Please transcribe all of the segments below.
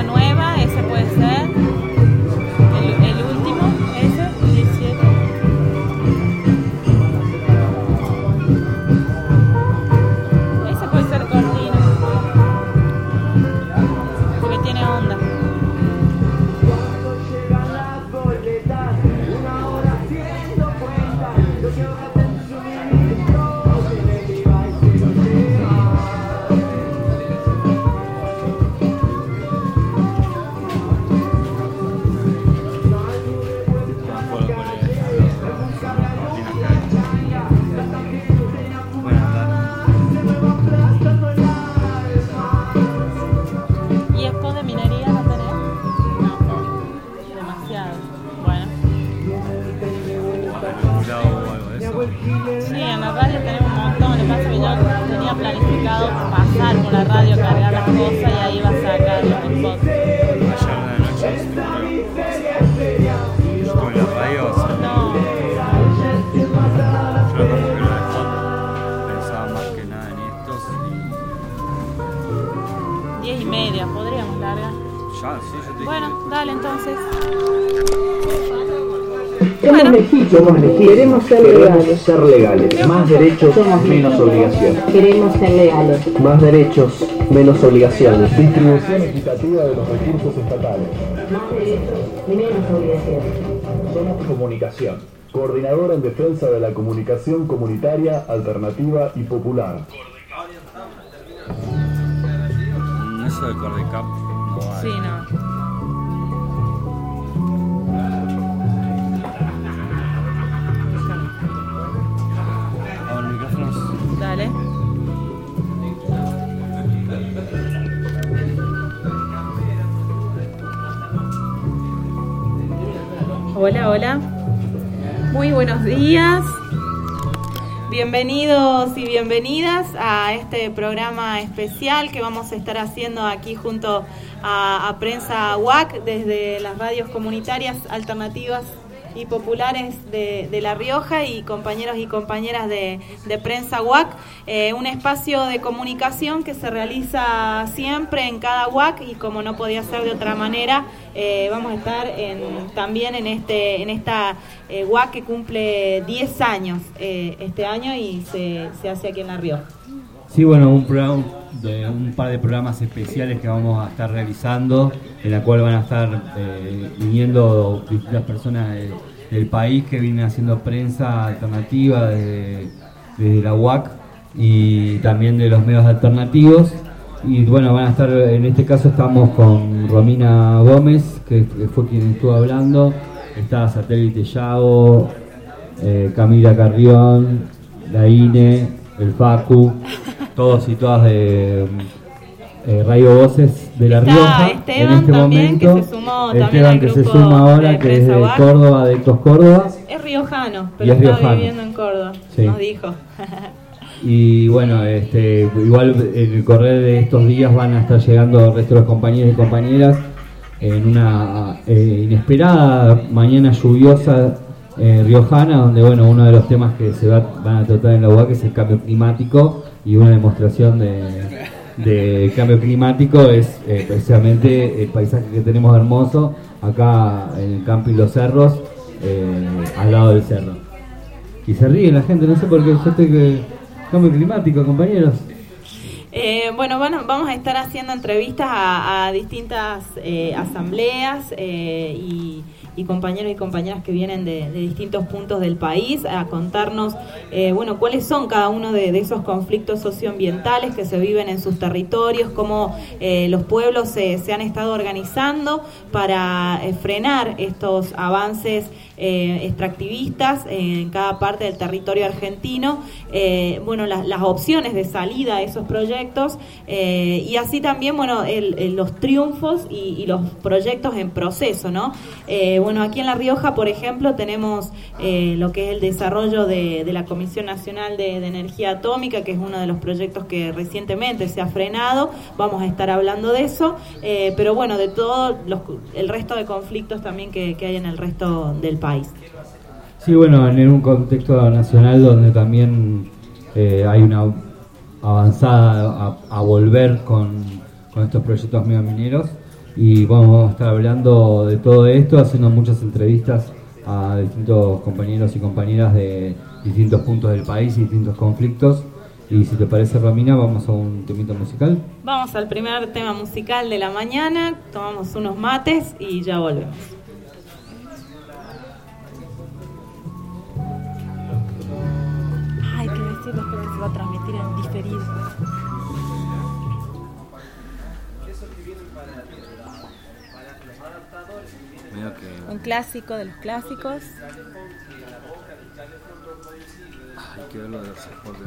Rioja Nueva, ese puede ser. El último, ese, 17. Ese puede ser Cortina, porque tiene onda. Planificado pasar por la radio, cargar las cosas y ahí va a sacar los spots. Ayer de la noche con la radio. No. Yo como que lo dejó, pensaba más que nada en estos y... 10:30, podríamos largar. Ya, sí, yo te dije. Bueno, dale entonces. Hemos elegido, queremos ser legales. Más derechos, menos obligaciones. Queremos ser legales. Más derechos, menos obligaciones. Distribución equitativa de los recursos estatales. Más derechos, menos obligaciones. Somos Comunicación, coordinadora en defensa de la comunicación comunitaria, alternativa y popular. Eso de Cordecap no vale. Sí, no. Dale. Hola, hola. Muy buenos días. Bienvenidos y bienvenidas a este programa especial que vamos a estar haciendo aquí junto a Prensa UAC desde las radios comunitarias alternativas y populares de La Rioja y compañeros y compañeras de Prensa UAC, un espacio de comunicación que se realiza siempre en cada UAC y como no podía ser de otra manera, vamos a estar también en esta UAC que cumple 10 años este año y se hace aquí en La Rioja. Sí, bueno, un par de programas especiales que vamos a estar realizando, en la cual van a estar viniendo distintas personas del país que vienen haciendo prensa alternativa desde la UAC y también de los medios alternativos. Y bueno, van a estar, en este caso estamos con Romina Gómez, que fue quien estuvo hablando, está Satélite Yago, Camila Carrión, la INE, el FACU, todos y todas de Radio Voces de La Rioja. Esteban en este también, momento, que se sumó Esteban que se suma ahora, que es de Córdoba, de Ecos Córdoba. Es riojano, pero es está riojano. viviendo en Córdoba, Sí. nos dijo. Y bueno, igual en el correr de estos días van a estar llegando el resto de los compañeros y compañeras en una inesperada mañana lluviosa riojana, donde bueno, uno de los temas que van a tratar en la UAC es el cambio climático, y una demostración de cambio climático es precisamente el paisaje que tenemos hermoso acá en el camping Los Cerros, al lado del cerro. Y se ríe la gente, no sé por qué, yo estoy cambio climático, compañeros. Bueno, vamos a estar haciendo entrevistas a distintas asambleas y compañeros y compañeras que vienen de distintos puntos del país a contarnos cuáles son cada uno de esos conflictos socioambientales que se viven en sus territorios, cómo los pueblos se han estado organizando para frenar estos avances extractivistas en cada parte del territorio argentino, las opciones de salida a esos proyectos y así también los triunfos y los proyectos en proceso, ¿no? Aquí en La Rioja, por ejemplo, tenemos lo que es el desarrollo de la Comisión Nacional de Energía Atómica, que es uno de los proyectos que recientemente se ha frenado. Vamos a estar hablando de eso, pero bueno, de todo el resto de conflictos también que hay en el resto del país. Sí, bueno, en un contexto nacional donde también hay una avanzada a volver con estos proyectos megamineros. y vamos a estar hablando de todo esto, haciendo muchas entrevistas a distintos compañeros y compañeras de distintos puntos del país y distintos conflictos. Y si te parece, Romina, vamos a un temito musical. Vamos al primer tema musical de la mañana, tomamos unos mates y ya volvemos. Ay, que decirles que se va a transmitir en diferido. Un clásico de los clásicos. Hay que verlo de los transportes.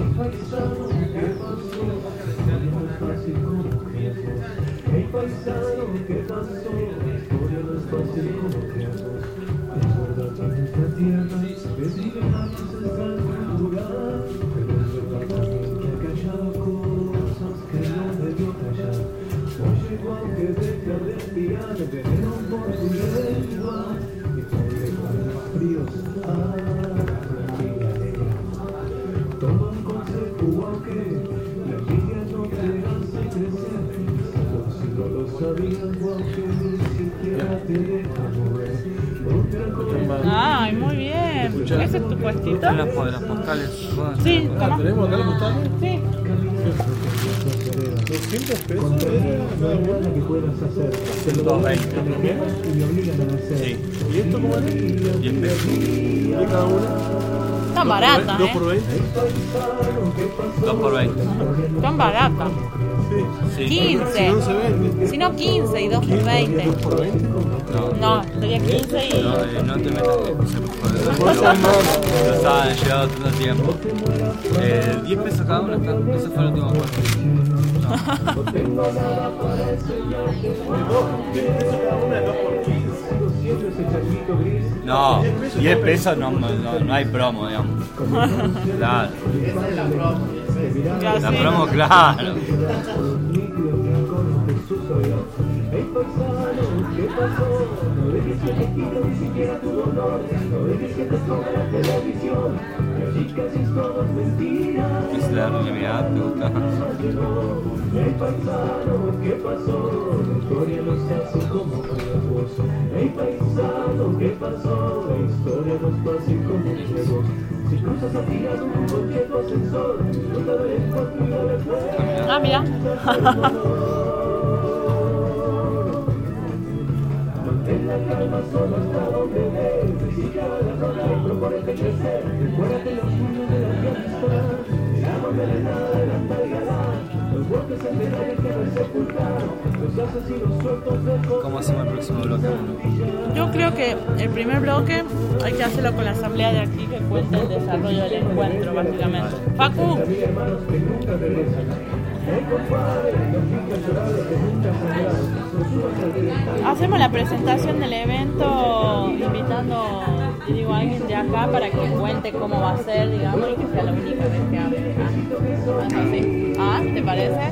Ay, muy bien. ¿Ese es tu puestito? Las postales. Sí, ¿La tenemos acá las postales? Sí. 200 pesos. Nada bueno que puedas hacer. 220. Y me obligan a hacer. Sí. ¿Y esto cómo es? 10 pesos. ¿Y cada una? Están baratas, ¿2 por 20? 2 por 20. Están baratas. Sí. 15. Si no se vende. Si no 15 y 2 por 20. ¿2 por 20? No, sería 15 y... No te metas. Los han llegado tanto tiempo. 10 pesos cada uno están. Ese fue el último acuerdo. No, 10 pesos no hay promo, digamos. Claro. La promo, claro. ¿Es la realidad? ¿Te gusta? Ah, mira. ¿Cómo hacemos el próximo bloque? Yo creo que el primer bloque hay que hacerlo con la asamblea de aquí que cuenta el desarrollo del encuentro, básicamente. Facu. Hacemos la presentación del evento invitando, a alguien de acá para que cuente cómo va a ser, digamos, y que sea la única vez que hable. Así. ¿Ah? ¿Te parece?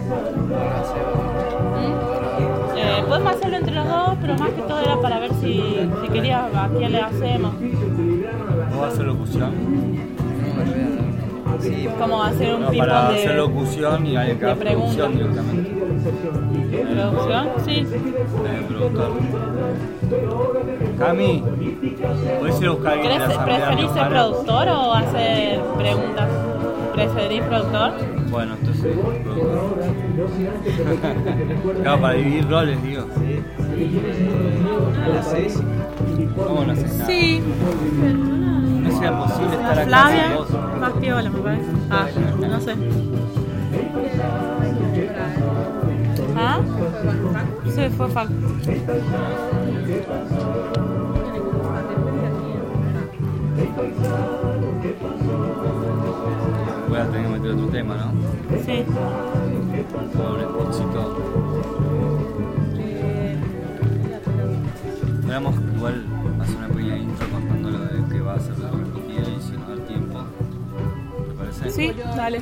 Podemos hacerlo entre los dos, pero más que todo era para ver si querías a quién le hacemos. ¿Vos vas a hacer locución? Sí, como hacer un tipo para de... hacer locución y alguien que haga producción directamente. ¿Producción? Sí. Productor. Cami, ¿puedes ir a buscar a alguien de la asamblea? ¿Preferís ser productor o hacer preguntas? ¿Preferís productor? Bueno, entonces productor. Claro, para dividir roles, digo. ¿No lo haces? ¿Cómo no haces nada? Sí. No sea posible estar acá Flavia, sin vos. más piola, me parece. Ah, no sé. ¿Ah? Sí, fue Facu. Voy a tener que meter otro tema, ¿no? Sí. Con un spotcito. Podríamos igual hacer una pequeña intro contando lo de que va a ser la recogida y si nos da el tiempo. ¿Te parece? Sí, dale.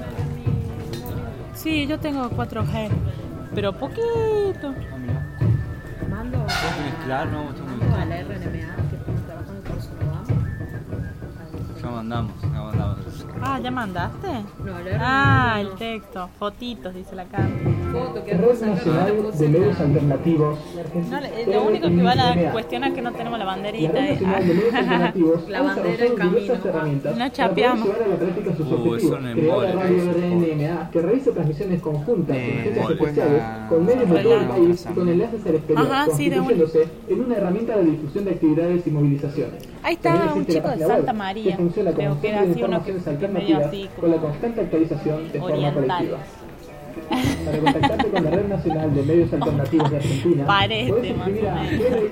Sí, yo tengo 4G, pero poquito. Mando ¿Puedes mezclar? No, está muy a la RNMA que trabaja en el curso, ¿no? Ya mandamos. mandado. Ah, ¿ya mandaste? No, le el texto, fotitos, dice la carta. foto que Red Nacional de Medios Alternativos. No, lo único que van a cuestionar es que no tenemos la La banderita. Red Nacional de Medios Alternativos La ha bandera desarrollado en camino. diversas herramientas No para chapeamos. poder llevar a la práctica sus objetivos. Eso no Creó la embole, radio eso. RNMA, que realiza transmisiones conjuntas con agencias embole. especiales, con medios de todo el país y con enlaces al exterior, Ajá, sí, de una. constituyéndose en una herramienta de difusión de actividades y movilizaciones. Ahí está También un existe chico la de página web, Santa María, que funciona como creo que era fuente de así uno que informaciones medio alternativas así con la como constante actualización de forma oriental. colectiva. Para contactarte con la Red Nacional de Medios Alternativos de Argentina, Parece, puedes escribir a más o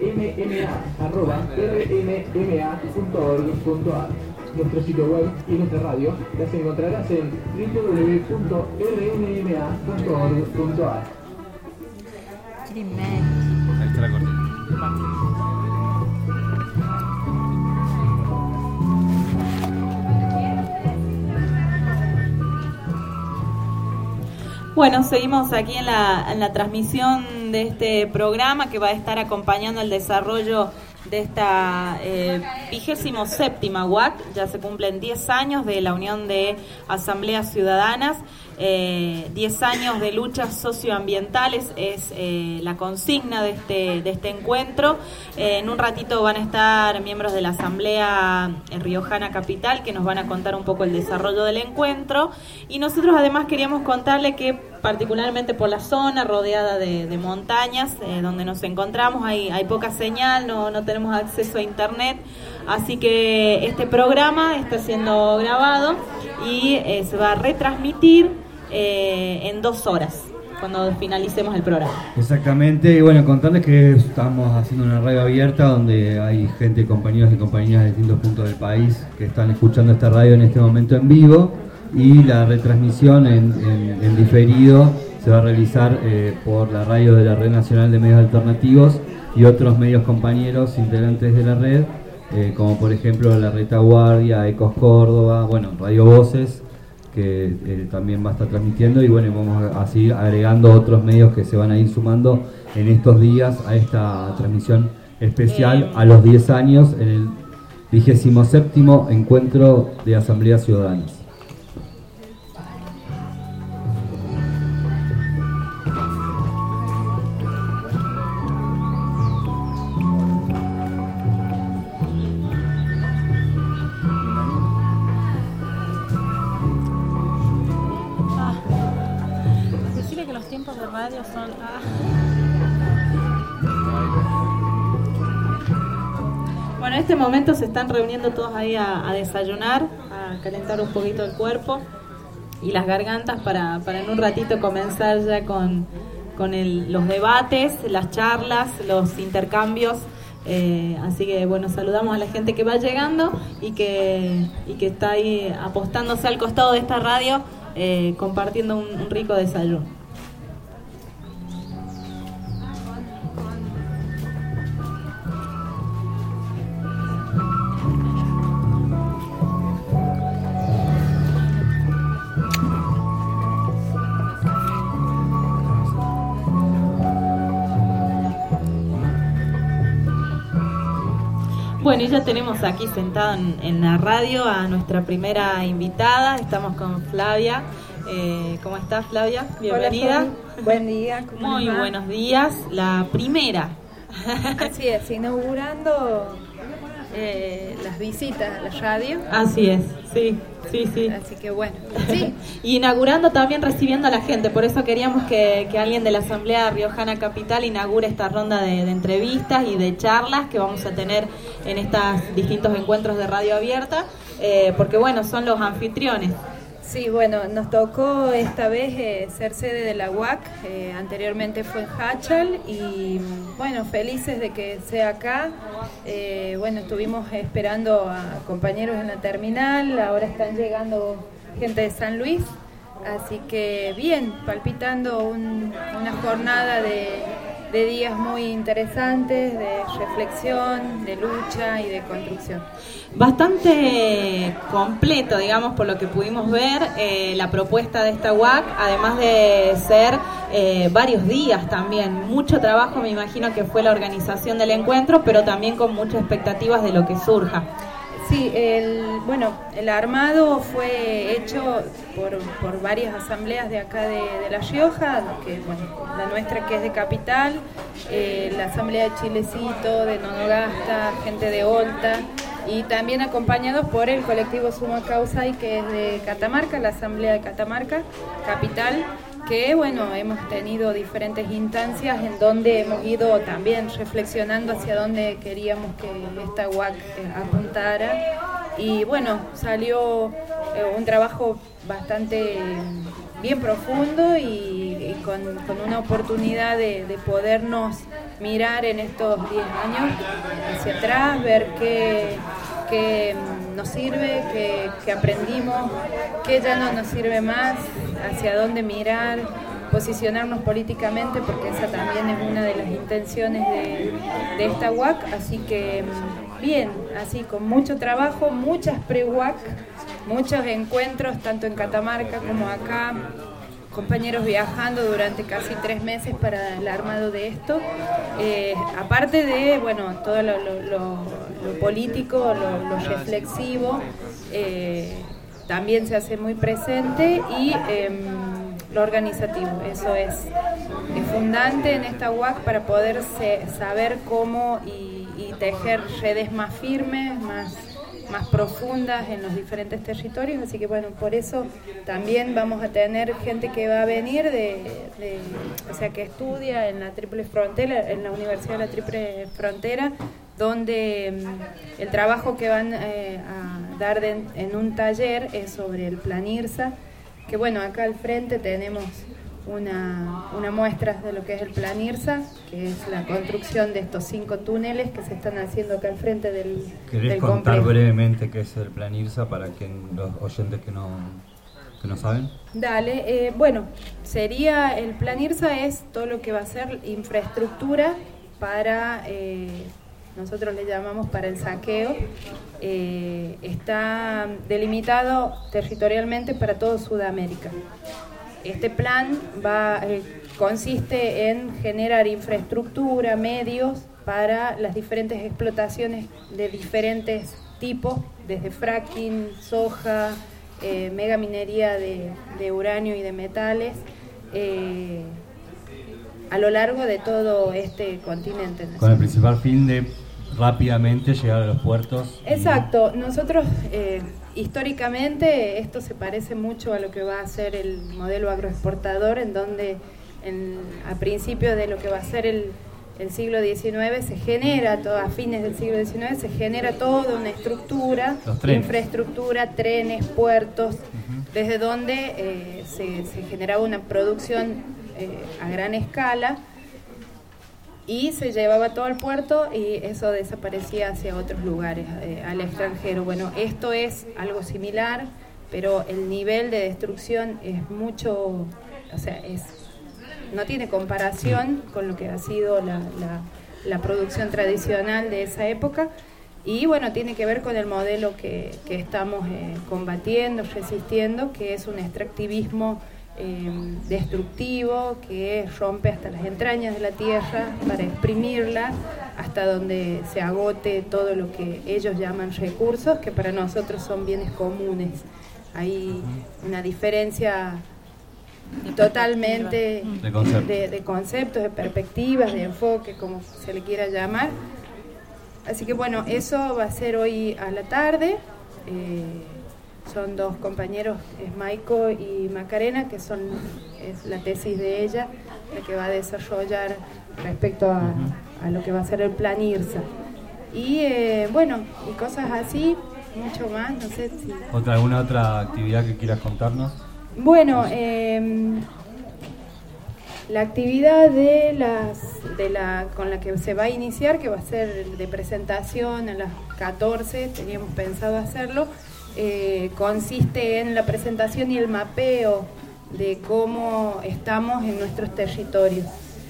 rnma@rnma.org.ar. Nuestro sitio web y nuestra radio las encontrarás en www.rnma.org.ar. Crimen. Ahí está la cortina. Bueno, seguimos aquí en la transmisión de este programa que va a estar acompañando el desarrollo de esta 27ª UAC. Ya se cumplen 10 años de la Unión de Asambleas Ciudadanas. 10 años de luchas socioambientales es la consigna de este encuentro. En un ratito van a estar miembros de la Asamblea Riojana Capital que nos van a contar un poco el desarrollo del encuentro, y nosotros además queríamos contarle que particularmente por la zona rodeada de montañas donde nos encontramos hay poca señal, no tenemos acceso a internet, así que este programa está siendo grabado y se va a retransmitir en 2 horas, cuando finalicemos el programa. Exactamente, y bueno, contarles que estamos haciendo una radio abierta donde hay gente, compañeros y compañeras de distintos puntos del país que están escuchando esta radio en este momento en vivo, y la retransmisión en diferido se va a realizar por la radio de la Red Nacional de Medios Alternativos y otros medios compañeros integrantes de la red, como por ejemplo la Retaguardia, Ecos Córdoba, bueno, Radio Voces, que también va a estar transmitiendo, y bueno, vamos a seguir agregando otros medios que se van a ir sumando en estos días a esta transmisión especial a los 10 años en el 27º Encuentro de Asambleas Ciudadanas. Decirle que los tiempos de radio son... Bueno, en este momento se están reuniendo todos ahí a desayunar, a calentar un poquito el cuerpo y las gargantas para en un ratito comenzar ya con los debates, las charlas, los intercambios. Así que bueno, saludamos a la gente que va llegando y que está ahí apostándose al costado de esta radio, compartiendo un rico desayuno. Bueno, y ya tenemos aquí sentada en la radio a nuestra primera invitada. Estamos con Flavia. ¿Cómo estás, Flavia? Bienvenida. Hola, buen día. ¿Cómo Muy les va? buenos días. La primera. Así es, inaugurando las visitas a la radio. Así es, sí. Así que bueno, sí. Y inaugurando también, recibiendo a la gente. Por eso queríamos que alguien de la Asamblea Riojana Capital inaugure esta ronda de entrevistas y de charlas que vamos a tener en estos distintos encuentros de radio abierta, porque bueno, son los anfitriones. Sí, bueno, nos tocó esta vez ser sede de la UAC, anteriormente fue en Hachal, y bueno, felices de que sea acá. Bueno, estuvimos esperando a compañeros en la terminal, ahora están llegando gente de San Luis, así que bien, palpitando una jornada de días muy interesantes, de reflexión, de lucha y de construcción. Bastante completo, digamos, por lo que pudimos ver, la propuesta de esta UAC, además de ser varios días también. Mucho trabajo, me imagino que fue la organización del encuentro, pero también con muchas expectativas de lo que surja. Sí, el armado fue hecho por varias asambleas de acá de La Rioja, que, la nuestra que es de Capital, la asamblea de Chilecito, de Nonogasta, gente de Olta, y también acompañados por el colectivo Suma Causay, que es de Catamarca, la asamblea de Catamarca, Capital, que hemos tenido diferentes instancias en donde hemos ido también reflexionando hacia dónde queríamos que esta UAC apuntara, y salió un trabajo bastante bien profundo y con una oportunidad de podernos mirar en estos 10 años hacia atrás, ver qué nos sirve, qué aprendimos, qué ya no nos sirve más, hacia dónde mirar, posicionarnos políticamente, porque esa también es una de las intenciones de esta UAC. Así que bien, así con mucho trabajo, muchas pre-UAC, muchos encuentros tanto en Catamarca como acá, compañeros viajando durante casi 3 meses para el armado de esto, aparte de todo lo político, lo reflexivo, también se hace muy presente, y lo organizativo, eso es fundante en esta UAC para poder saber cómo y tejer redes más firmes, más profundas en los diferentes territorios. Así que por eso también vamos a tener gente que va a venir que estudia en la Triple Frontera, en la Universidad de la Triple Frontera, donde el trabajo que van a dar en un taller es sobre el Plan IRSA, que acá al frente tenemos una muestra de lo que es el Plan IRSA, que es la construcción de estos 5 túneles que se están haciendo acá al frente del complejo. ¿Querés contar brevemente qué es el Plan IRSA para los oyentes que no saben? Dale, sería el Plan IRSA es todo lo que va a ser infraestructura para, nosotros le llamamos para el saqueo, está delimitado territorialmente para todo Sudamérica. Este plan consiste en generar infraestructura, medios para las diferentes explotaciones de diferentes tipos, desde fracking, soja, megaminería de uranio y de metales, a lo largo de todo este continente. Con el principal fin de rápidamente llegar a los puertos. Exacto, nosotros históricamente esto se parece mucho a lo que va a ser el modelo agroexportador, en donde a principios de lo que va a ser el siglo XIX se genera, a fines del siglo XIX se genera toda una estructura, infraestructura, trenes, puertos, desde donde se generaba una producción a gran escala, y se llevaba todo al puerto y eso desaparecía hacia otros lugares, al extranjero. Esto es algo similar, pero el nivel de destrucción es mucho, no tiene comparación con lo que ha sido la producción tradicional de esa época, y tiene que ver con el modelo que estamos combatiendo, resistiendo, que es un extractivismo destructivo, que rompe hasta las entrañas de la tierra para exprimirla hasta donde se agote todo lo que ellos llaman recursos, que para nosotros son bienes comunes. Hay una diferencia totalmente de conceptos, de perspectivas, de enfoque, como se le quiera llamar. Así que eso va a ser hoy a la tarde. Son 2 compañeros, es Maico y Macarena, que es la tesis de ella, la que va a desarrollar respecto a lo que va a ser el Plan IRSA. Y y cosas así, mucho más, no sé si... ¿Alguna otra actividad que quieras contarnos? La actividad con la que se va a iniciar, que va a ser de presentación a las 14, teníamos pensado hacerlo, consiste en la presentación y el mapeo de cómo estamos en nuestros territorios.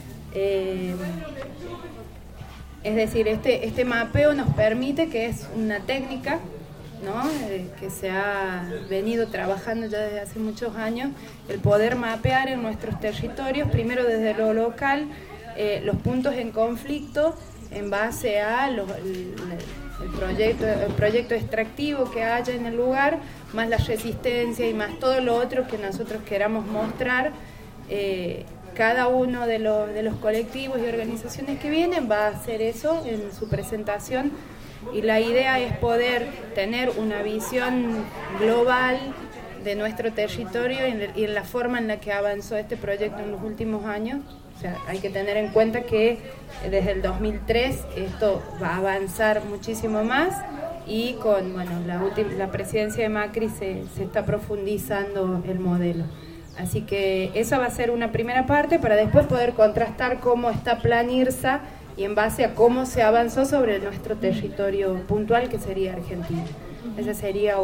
Es decir, este mapeo nos permite, que es una técnica, ¿no?, que se ha venido trabajando ya desde hace muchos años, el poder mapear en nuestros territorios, primero desde lo local, los puntos en conflicto en base a el proyecto extractivo que haya en el lugar, más la resistencia y más todo lo otro que nosotros queramos mostrar. Cada uno de los colectivos y organizaciones que vienen va a hacer eso en su presentación, y la idea es poder tener una visión global de nuestro territorio y en la forma en la que avanzó este proyecto en los últimos años. O sea, hay que tener en cuenta que desde el 2003 esto va a avanzar muchísimo más, y con la presidencia de Macri se está profundizando el modelo. Así que esa va a ser una primera parte para después poder contrastar cómo está Plan IRSA y en base a cómo se avanzó sobre nuestro territorio puntual, que sería Argentina. Esa sería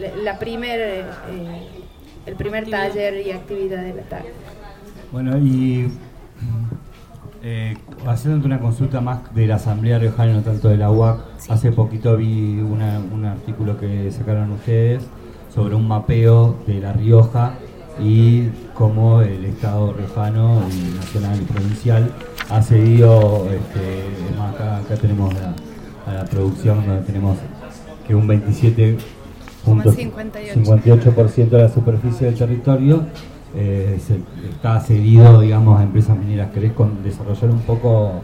el primer taller y actividad de la tarde. Bueno, y haciendo una consulta más de la Asamblea Riojana, no tanto de la UAC, sí. Hace poquito vi un artículo que sacaron ustedes sobre un mapeo de La Rioja y cómo el Estado riojano, y nacional y provincial, ha cedido, más acá tenemos a la producción, donde tenemos que un 27,58% de la superficie del territorio está cedido, digamos, a empresas mineras. ¿Querés desarrollar un poco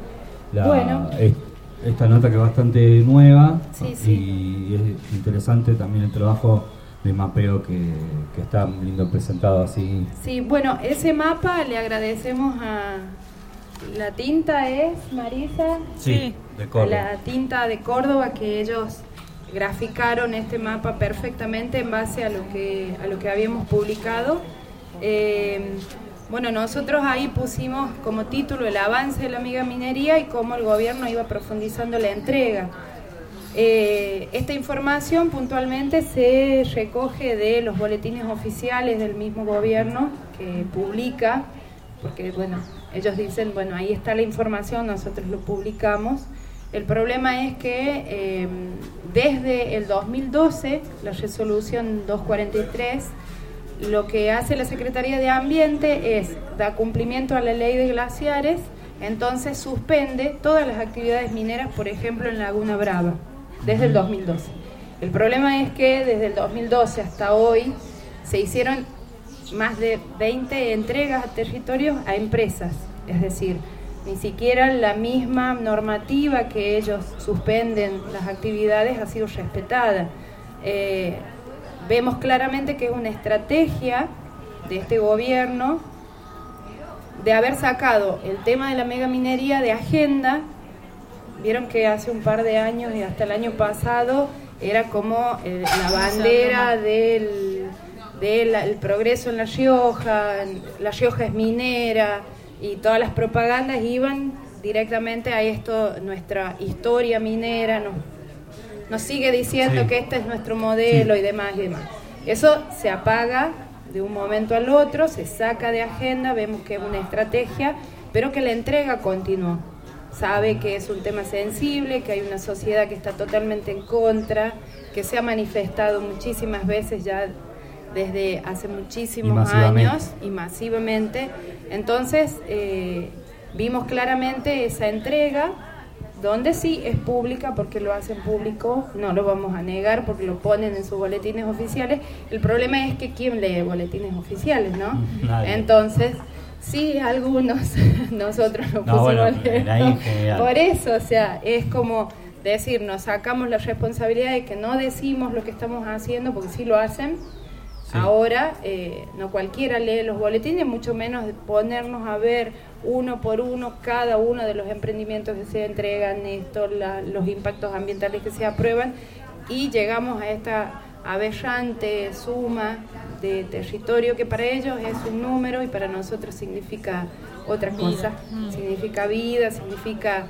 esta nota, que es bastante nueva? Sí, sí. Y es interesante también el trabajo de mapeo que está lindo presentado así. Sí, bueno, ese mapa le agradecemos a la tinta, ¿es, Marisa? Sí, de Córdoba. La tinta de Córdoba, que ellos graficaron este mapa perfectamente en base a lo que habíamos publicado. Bueno, nosotros ahí pusimos como título el avance de la megaminería y cómo el gobierno iba profundizando la entrega. Esta información puntualmente se recoge de los boletines oficiales del mismo gobierno que publica, porque bueno, ellos dicen, bueno, ahí está la información, nosotros lo publicamos. El problema es que desde el 2012, la resolución 243, lo que hace la Secretaría de Ambiente es dar cumplimiento a la ley de glaciares, entonces suspende todas las actividades mineras, por ejemplo en Laguna Brava, desde el 2012. El problema es que desde el 2012 hasta hoy se hicieron más de 20 entregas a territorios a empresas, es decir, ni siquiera la misma normativa que ellos suspenden las actividades ha sido respetada. Vemos claramente que es una estrategia de este gobierno de haber sacado el tema de la megaminería de agenda. Vieron que hace un par de años y hasta el año pasado era como la bandera del progreso en La Rioja es minera, y todas las propagandas iban directamente a esto, nuestra historia minera, nos sigue diciendo que este es nuestro modelo y demás y demás. Eso se apaga de un momento al otro, se saca de agenda, vemos que es una estrategia, pero que la entrega continuó. Sabe que es un tema sensible, que hay una sociedad que está totalmente en contra, que se ha manifestado muchísimas veces ya desde hace muchísimos años y masivamente. Entonces vimos claramente esa entrega, donde sí es pública porque lo hacen público, no lo vamos a negar porque lo ponen en sus boletines oficiales. El problema es que ¿quién lee boletines oficiales, no? Nadie. Entonces, sí, algunos, nosotros lo pusimos a leer. Por eso, o sea, es como decir, nos sacamos la responsabilidad de que no decimos lo que estamos haciendo, porque sí lo hacen. Sí. Ahora, no cualquiera lee los boletines, mucho menos ponernos a ver uno por uno cada uno de los emprendimientos que se entregan, los impactos ambientales que se aprueban, y llegamos a esta aberrante suma de territorio que para ellos es un número y para nosotros significa otra cosa. Significa vida, significa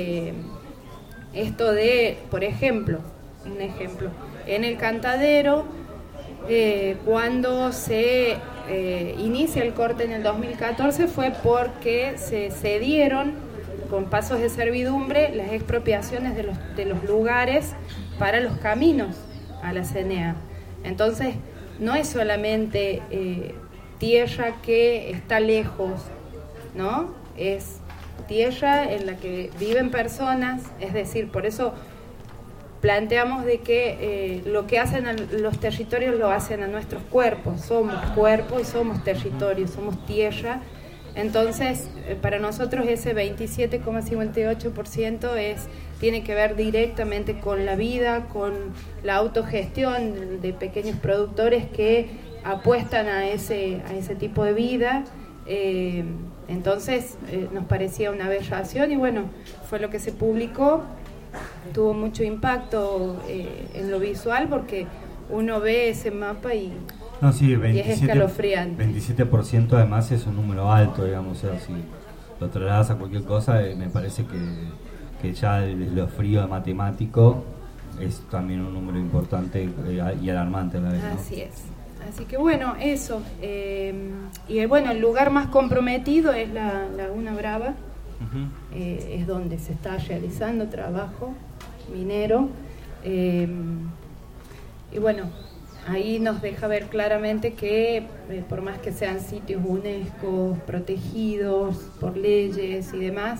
esto de, por ejemplo, un ejemplo, en el Cantadero, cuando se inicia el corte en el 2014 fue porque se cedieron con pasos de servidumbre las expropiaciones de los lugares para los caminos a la CNA. Entonces no es solamente tierra que está lejos, ¿no? Es tierra en la que viven personas, es decir, por eso planteamos de que lo que hacen los territorios lo hacen a nuestros cuerpos. Somos cuerpo y somos territorio, somos tierra. Entonces, para nosotros ese 27,58% tiene que ver directamente con la vida, con la autogestión de pequeños productores que apuestan a ese tipo de vida. Entonces, nos parecía una aberración y bueno, fue lo que se publicó. Tuvo mucho impacto en lo visual porque uno ve ese mapa y... No, sí, y es escalofriante. 27% además es un número alto, digamos, o sea, si lo trasladas a cualquier cosa, me parece que ya lo frío matemático es también un número importante y alarmante a la vez, ¿no? Así es. Así que bueno, eso. Y bueno, el lugar más comprometido es la Laguna Brava. Es donde se está realizando trabajo minero. Y bueno, ahí nos deja ver claramente que por más que sean sitios UNESCO protegidos por leyes y demás,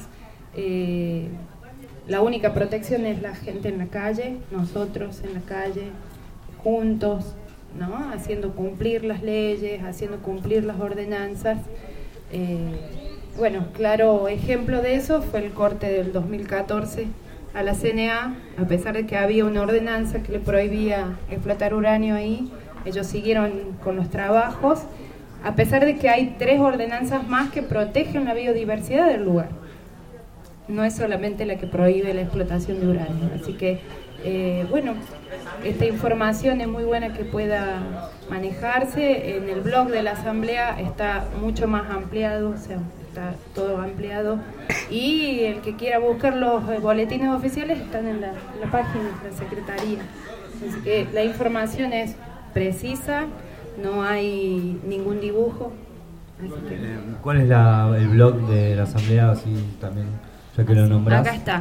la única protección es la gente en la calle, nosotros en la calle, juntos, ¿no? Haciendo cumplir las leyes, haciendo cumplir las ordenanzas. Bueno, claro ejemplo de eso fue el corte del 2014 a la CNA. A pesar de que había una ordenanza que le prohibía explotar uranio ahí, ellos siguieron con los trabajos, a pesar de que hay 3 ordenanzas más que protegen la biodiversidad del lugar. No es solamente la que prohíbe la explotación de uranio. Así que, bueno, esta información es muy buena que pueda manejarse. En el blog de la Asamblea está mucho más ampliado, o sea, está todo ampliado. Y el que quiera buscar los boletines oficiales están en la página de la Secretaría. Así que la información es precisa, no hay ningún dibujo. Así que... ¿Cuál es el blog de la Asamblea? Así también, ya que lo nombrás. Acá está,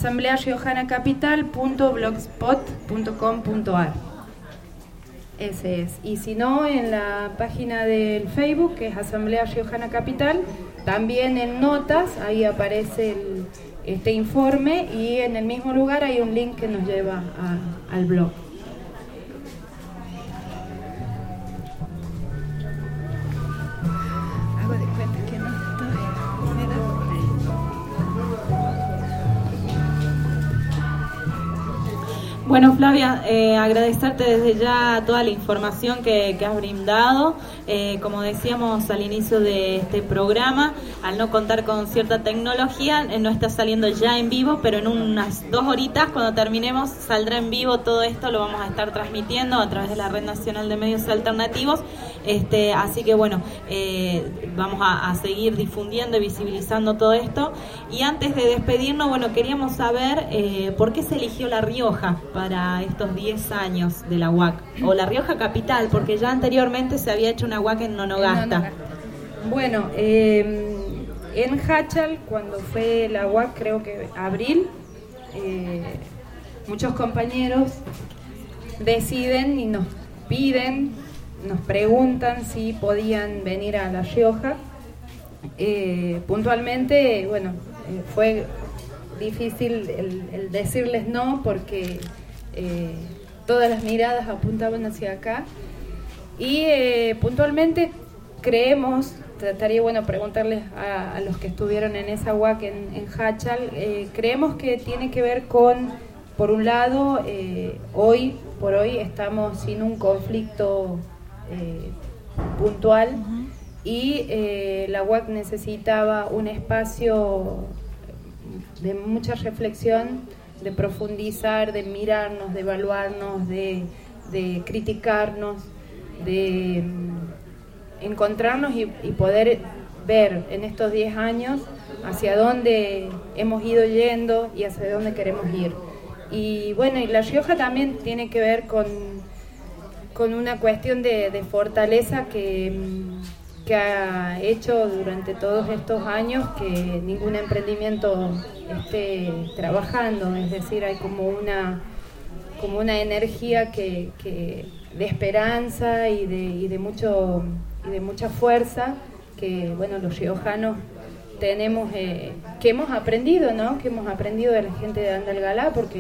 asambleariojanacapital.blogspot.com.ar. Ese es. Y si no, en la página del Facebook, que es Asamblea Riojana Capital, también en notas, ahí aparece este informe y en el mismo lugar hay un link que nos lleva al blog. Hago de cuenta que no estoy. Bueno, Flavia, agradecerte desde ya toda la información que has brindado. Como decíamos al inicio de este programa, al no contar con cierta tecnología, no está saliendo ya en vivo, pero en unas 2 horitas, cuando terminemos, saldrá en vivo todo esto. Lo vamos a estar transmitiendo a través de la Red Nacional de Medios Alternativos. Así que bueno, vamos a seguir difundiendo y visibilizando todo esto. Y antes de despedirnos, bueno, queríamos saber por qué se eligió La Rioja para estos 10 años de la UAC, o La Rioja Capital, porque ya anteriormente se había hecho una UAC en Nonogasta. Bueno, en Hachal, cuando fue la UAC, creo que abril, muchos compañeros deciden y nos piden, nos preguntan si podían venir a La Rioja. Puntualmente, bueno, fue difícil el decirles no, porque todas las miradas apuntaban hacia acá. Y puntualmente creemos, estaría bueno preguntarles a los que estuvieron en esa UAC en Hachal, creemos que tiene que ver con, por un lado, hoy por hoy estamos sin un conflicto puntual, y la UAC necesitaba un espacio de mucha reflexión, de profundizar, de mirarnos, de evaluarnos, de criticarnos, de encontrarnos y poder ver en estos 10 años hacia dónde hemos ido yendo y hacia dónde queremos ir. Y bueno, y La Rioja también tiene que ver con una cuestión de fortaleza que ha hecho durante todos estos años que ningún emprendimiento esté trabajando. Es decir, hay como una energía que de esperanza y de mucha fuerza que, bueno, los riojanos tenemos, que hemos aprendido, ¿no? Que hemos aprendido de la gente de Andalgalá, porque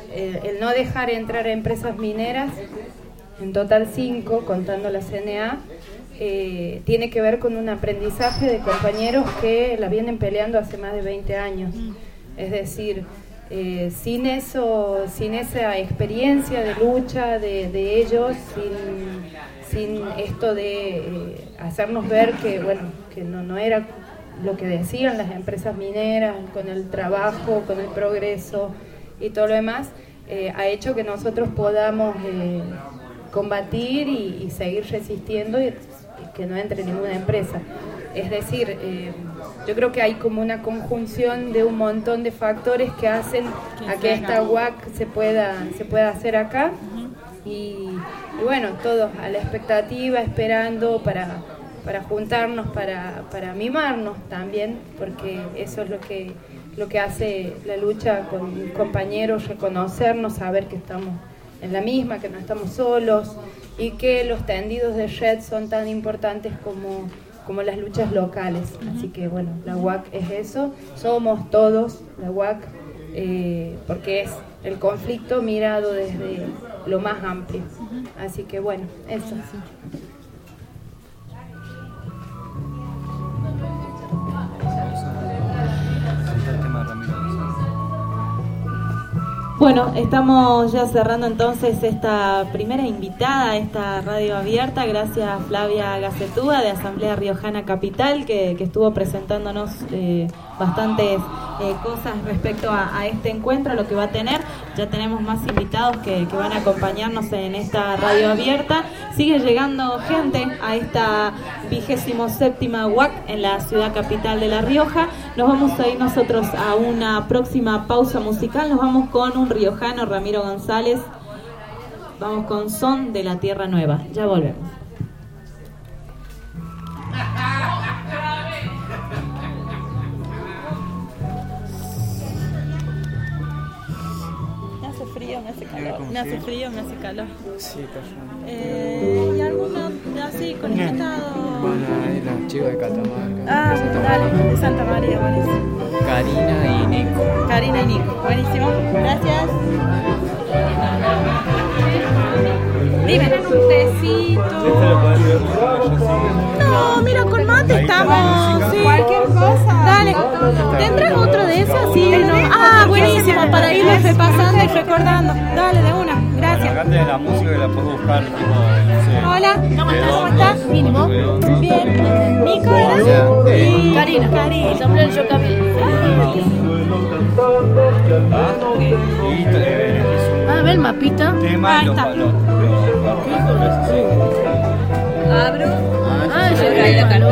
el no dejar entrar a empresas mineras, en total 5, contando la CNA, tiene que ver con un aprendizaje de compañeros que la vienen peleando hace más de 20 años. Es decir, sin esa experiencia de lucha de ellos, sin esto de hacernos ver que no era lo que decían las empresas mineras, con el trabajo, con el progreso y todo lo demás, ha hecho que nosotros podamos combatir y seguir resistiendo y que no entre ninguna empresa. Es decir, yo creo que hay como una conjunción de un montón de factores que hacen a que esta UAC se pueda hacer acá. Y bueno, todos a la expectativa, esperando para juntarnos, para mimarnos también, porque eso es lo que hace la lucha con compañeros, reconocernos, saber que estamos en la misma, que no estamos solos y que los tendidos de red son tan importantes como las luchas locales. Así que bueno, la UAC es eso, somos todos la UAC, porque es el conflicto mirado desde lo más amplio. Así que bueno, eso. Bueno, estamos ya cerrando entonces esta primera invitada a esta radio abierta. Gracias a Flavia Gacetúa de Asamblea Riojana Capital, que estuvo presentándonos bastantes cosas respecto a este encuentro, lo que va a tener. Ya tenemos más invitados que van a acompañarnos en esta radio abierta. Sigue llegando gente a esta 27ª UAC en la ciudad capital de La Rioja. Nos vamos a ir nosotros a una próxima pausa musical. Nos vamos con un riojano, Ramiro González. Vamos con Son de la Tierra Nueva. Ya volvemos. Me hace calor. Me hace frío, me hace calor. Sí, cayó. ¿Y alguno así conectado? Bueno, ahí la chica de Catamarca. Ah, dale, de Santa María, buenísimo. Karina y Nico. Karina y Nico, buenísimo. Gracias. Dime un tecito. No, mira, con mate estamos. Sí. Cualquier cosa. Dale. ¿Tendrás otro de esos? Sí, no. Ah, buenísimo, para irles repasando y recordando. Dale, de una. Gracias. Acá tenés la música que la puedes buscar, tipo, no sé. Hola, ¿cómo estás? Mínimo. Bien. Nico era y Karina. Asamblea del Yocamil. A ver el mapita. Tema y los valores. Abro. Ah, yo creo que acá, ¿no?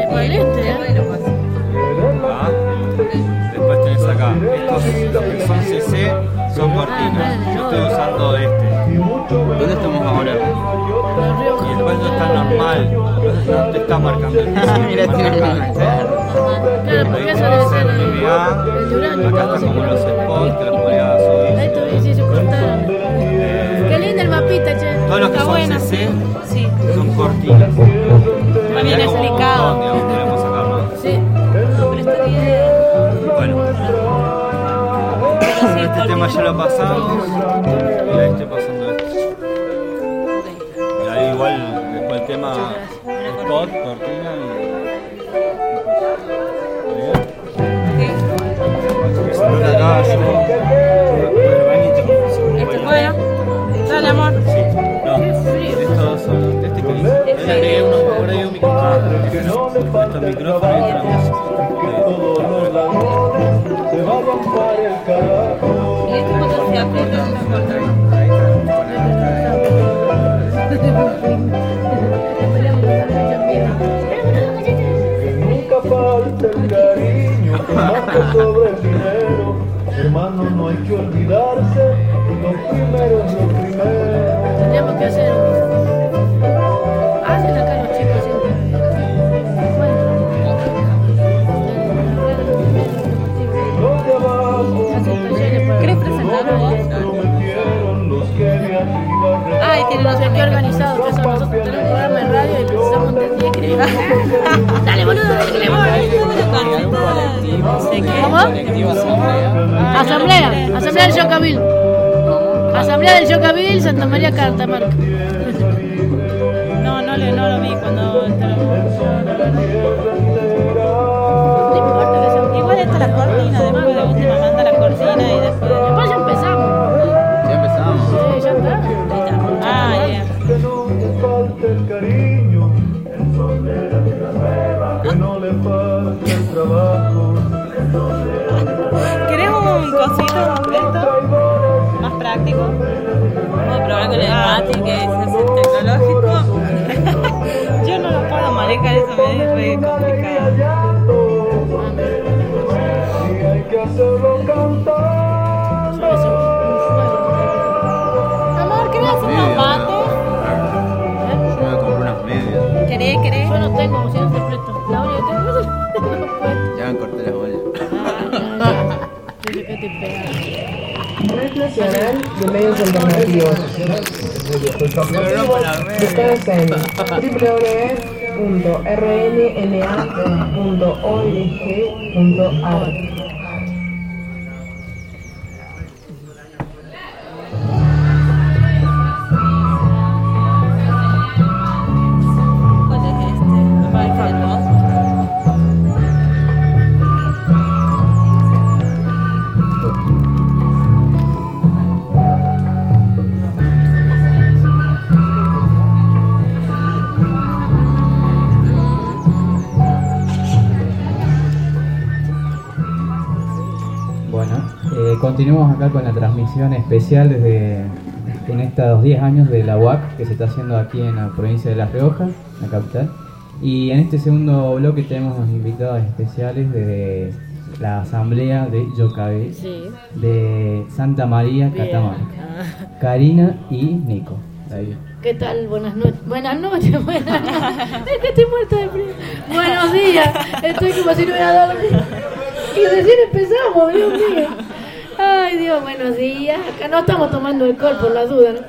Después tenés acá, estos que son CC son cortinas. Yo estoy usando este. ¿Dónde estamos ahora? Y después no está normal, no te está marcando el piso. Mira, tiene acá. Claro, porque eso debe ser el Durango. Acá están como los spots que los podía subir. Ahí tú sí se cortaron. Qué lindo el mapita, che. Todos los que son CC son cortinas. Está bien explicado. Queremos sacarlo. Sí. No, pero está bien. Bueno, este tema ya lo pasamos y ahí estoy pasando esto. Y ahí igual después el tema spot, cortina y acá Bueno, dale amor. no, estos son este que dice por ahí un micrófono. Estos micrófonos y otra se vayan para el carajo. Y este botón se aprieta y se corta. Que nunca falte el cariño que más que sobre el dinero. Hermanos, no hay que olvidarse, lo primero es lo primero. Tendríamos que hacer hacen acá los chicos siempre. ¿Querés presentarlo vos? Ay, tienen no sé qué organizado que son. Nosotros tenemos un programa en radio y precisamos un día que dale, boludo, dale, ¿De qué? ¿Cómo? Asamblea del Yocamil. Asamblea del Yocavil, Santa María, Catamarca. No lo vi cuando igual está la cortina, después de última manda la cortina y después ya empezamos. ¿Ya empezamos? Sí, ya está. Ah, ya. Que no le falte el cariño, que no le falte el trabajo. ¿Querés un cosito esto? Más práctico. Vamos a probar con el mate, que es tecnológico. Yo no lo puedo manejar, eso me es re complicado. Y hay que hacerlo cantar. Amor, ¿querés hacer unos mates? Yo me compré unas medias. ¿Querés? Yo no tengo, si no te presto. La única que tengo es Ya me corté las ollas. Red Nacional de Medios Alternativos. Buscadas en www.rnna.org.ar. ¿Cuál es este? ¿Cuál es el dos? Continuamos acá con la transmisión especial en estos 10 años de la UAC que se está haciendo aquí en la provincia de La Rioja, la capital. Y en este segundo bloque tenemos invitados especiales de la Asamblea de Yocavil, sí, de Santa María, Catamarca. Karina y Nico. Ahí. ¿Qué tal? Buenas noches. Buenas noches. Es que estoy muerta de frío. Buenos días. Estoy como si no hubiera dormido. Y recién empezamos, Dios mío. Ay, Dios, buenos días. Acá no estamos tomando alcohol por las dudas, ¿no?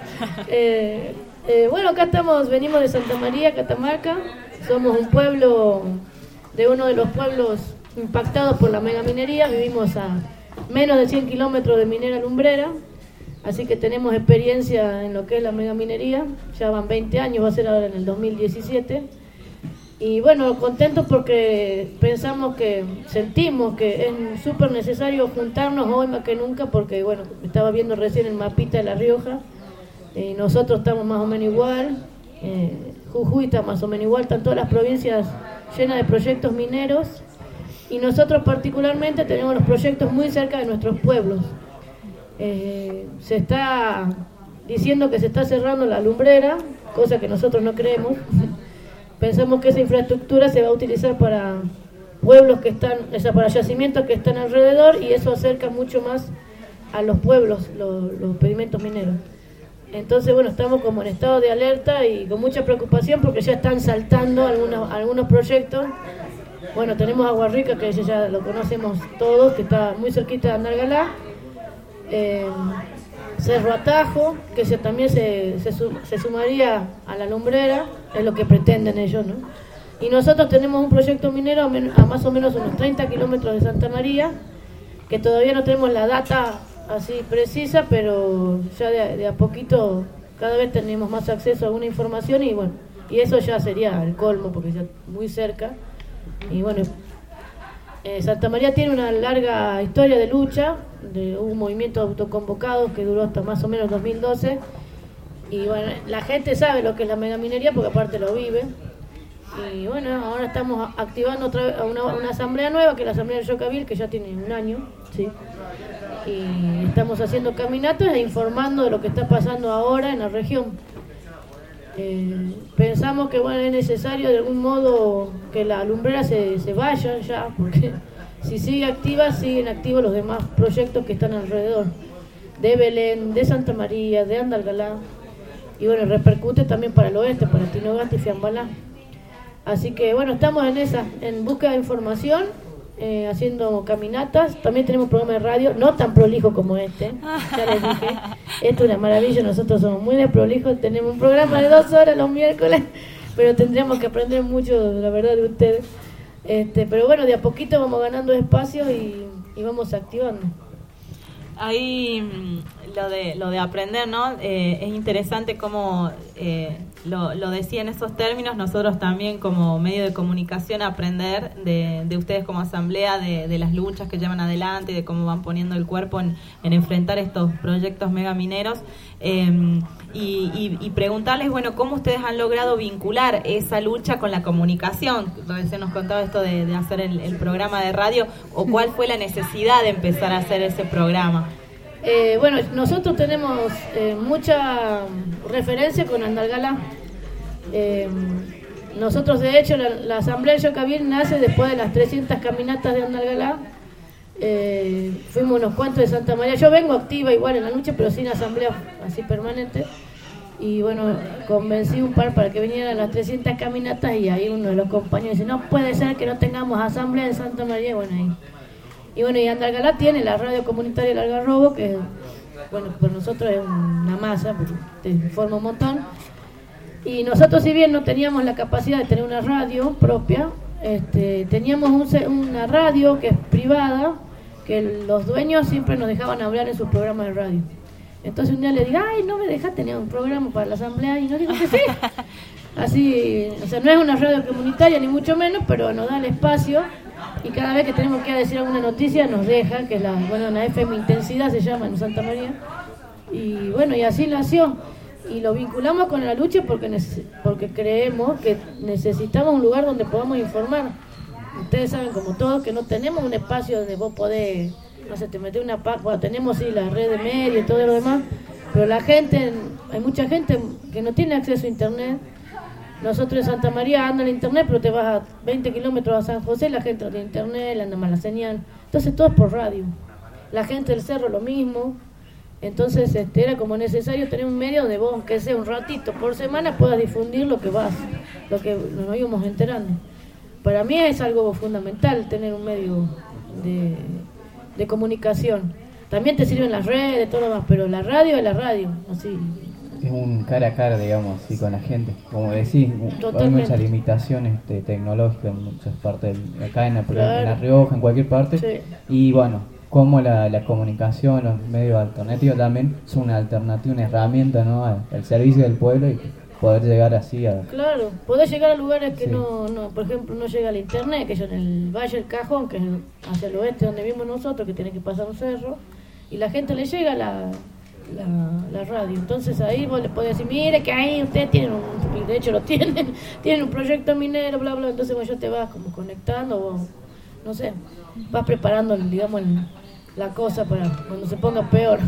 Bueno, acá venimos de Santa María, Catamarca. Somos un pueblo, de uno de los pueblos impactados por la megaminería. Vivimos a menos de 100 kilómetros de minera lumbrera. Así que tenemos experiencia en lo que es la megaminería. Ya van 20 años, va a ser ahora en el 2017. Y bueno, contentos porque sentimos que es súper necesario juntarnos hoy más que nunca, porque bueno, estaba viendo recién el mapita de La Rioja, y nosotros estamos más o menos igual, Jujuy está más o menos igual, están todas las provincias llenas de proyectos mineros, y nosotros particularmente tenemos los proyectos muy cerca de nuestros pueblos. Se está diciendo que se está cerrando la lumbrera, cosa que nosotros no creemos. Pensamos que esa infraestructura se va a utilizar para pueblos que están, para yacimientos que están alrededor, y eso acerca mucho más a los pueblos, los pedimentos mineros. Entonces, bueno, estamos como en estado de alerta y con mucha preocupación porque ya están saltando algunos proyectos. Bueno, tenemos Agua Rica, que ya lo conocemos todos, que está muy cerquita de Andalgalá. Cerro Atajo, que también se sumaría a la lumbrera, es lo que pretenden ellos, ¿no? Y nosotros tenemos un proyecto minero a más o menos unos 30 kilómetros de Santa María, que todavía no tenemos la data así precisa, pero ya de a poquito cada vez tenemos más acceso a alguna información, y bueno, y eso ya sería el colmo porque ya muy cerca. Y bueno, Santa María tiene una larga historia de lucha, hubo un movimiento autoconvocado que duró hasta más o menos 2012, y bueno, la gente sabe lo que es la megaminería porque aparte lo vive. Y bueno, ahora estamos activando otra vez una asamblea nueva, que es la Asamblea del Yocavil, que ya tiene un año, ¿sí? Y estamos haciendo caminatas e informando de lo que está pasando ahora en la región. Pensamos que bueno, es necesario de algún modo que la lumbrera se vaya ya, porque si sigue activa, siguen activos los demás proyectos que están alrededor, de Belén, de Santa María, de Andalgalá, y bueno, repercute también para el oeste, para Tinogasta y Fiambalá. Así que bueno, estamos en búsqueda de información, haciendo caminatas. También tenemos un programa de radio, no tan prolijo como este, ya les dije, esto es una maravilla, nosotros somos muy desprolijos, tenemos un programa de 2 horas los miércoles, pero tendríamos que aprender mucho, la verdad, de ustedes. Pero bueno, de a poquito vamos ganando espacio y vamos activando. Ahí lo de aprender, ¿no? Es interesante cómo lo decía en esos términos. Nosotros también como medio de comunicación aprender de ustedes como asamblea, de las luchas que llevan adelante, de cómo van poniendo el cuerpo en enfrentar estos proyectos megamineros. Y preguntarles, bueno, cómo ustedes han logrado vincular esa lucha con la comunicación. Recién nos contaba esto de hacer el programa de radio, o cuál fue la necesidad de empezar a hacer ese programa. Bueno, nosotros tenemos mucha referencia con Andalgalá. Nosotros, de hecho, la Asamblea del Yocabil nace después de las 300 caminatas de Andalgalá. Fuimos unos cuantos de Santa María. Yo vengo activa igual en la lucha, pero sin asamblea así permanente. Y bueno, convencí un par para que vinieran a las 300 caminatas, y ahí uno de los compañeros dice, no puede ser que no tengamos asamblea en Santa María. Bueno, y Andalgalá tiene la radio comunitaria El Algarrobo, que bueno, por nosotros es una masa, te informa un montón. Y nosotros, si bien no teníamos la capacidad de tener una radio propia, teníamos una radio que es privada, que los dueños siempre nos dejaban hablar en sus programas de radio. Entonces un día le digo, ay, no me dejas tener un programa para la asamblea, y nos dijo que sí. Así, o sea, no es una radio comunitaria ni mucho menos, pero nos da el espacio, y cada vez que tenemos que decir alguna noticia nos deja, que es la FM Intensidad se llama en Santa María. Y bueno, y así nació. Y lo vinculamos con la lucha porque creemos que necesitamos un lugar donde podamos informar. Ustedes saben, como todos, que no tenemos un espacio donde vos podés, no sé, te metés bueno, tenemos sí la red de medios y todo lo demás, pero la gente, hay mucha gente que no tiene acceso a internet. Nosotros en Santa María andan en internet, pero te vas a 20 kilómetros a San José, la gente no tiene internet, le anda mala señal. Entonces todo es por radio. La gente del cerro lo mismo. Entonces era como necesario tener un medio donde vos, aunque sea un ratito por semana, puedas difundir lo que nos íbamos enterando. Para mí es algo fundamental tener un medio de comunicación. También te sirven las redes, todo lo demás, pero la radio es la radio, así. Es un cara a cara, digamos, así con la gente. Como decís, hay muchas limitaciones tecnológicas en muchas partes, acá en La Rioja, en cualquier parte. Sí. Y bueno, como la comunicación, los medios alternativos también son una alternativa, una herramienta, ¿no?, al servicio del pueblo, y poder llegar así a... Claro, poder llegar a lugares que no, por ejemplo, no llega el internet, que yo en el Valle del Cajón, que es hacia el oeste donde vivimos nosotros, que tiene que pasar un cerro, y la gente le llega la radio. Entonces ahí vos le podés decir, mire que ahí ustedes tienen y de hecho lo tienen un proyecto minero, bla, bla. Entonces vos ya te vas como conectando, vos, no sé, vas preparando, digamos, la cosa para cuando se ponga peor.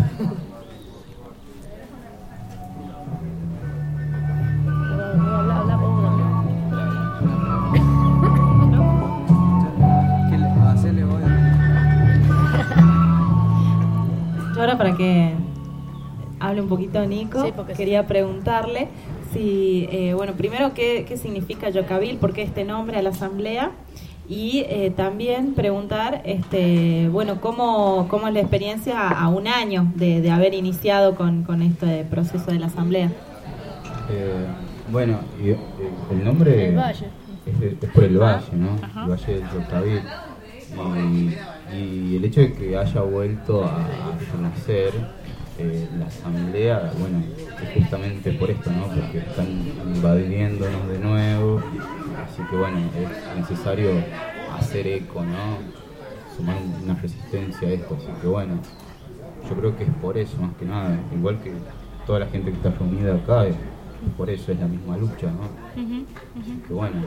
Ahora, para que hable un poquito Nico, sí, quería preguntarle si, bueno, primero qué significa Yocabil, por qué este nombre a la asamblea, y también preguntar, bueno, cómo es la experiencia a un año de haber iniciado con este proceso de la asamblea. Bueno, el nombre el valle. Es por el valle, ¿no? Ajá. El valle del Yocabil. Y el hecho de que haya vuelto a nacer la asamblea, bueno, es justamente por esto, ¿no? Porque están invadiéndonos de nuevo, así que bueno, es necesario hacer eco, ¿no? Sumar una resistencia a esto, así que bueno, yo creo que es por eso más que nada, igual que toda la gente que está reunida acá, por eso es la misma lucha, ¿no? Así que bueno.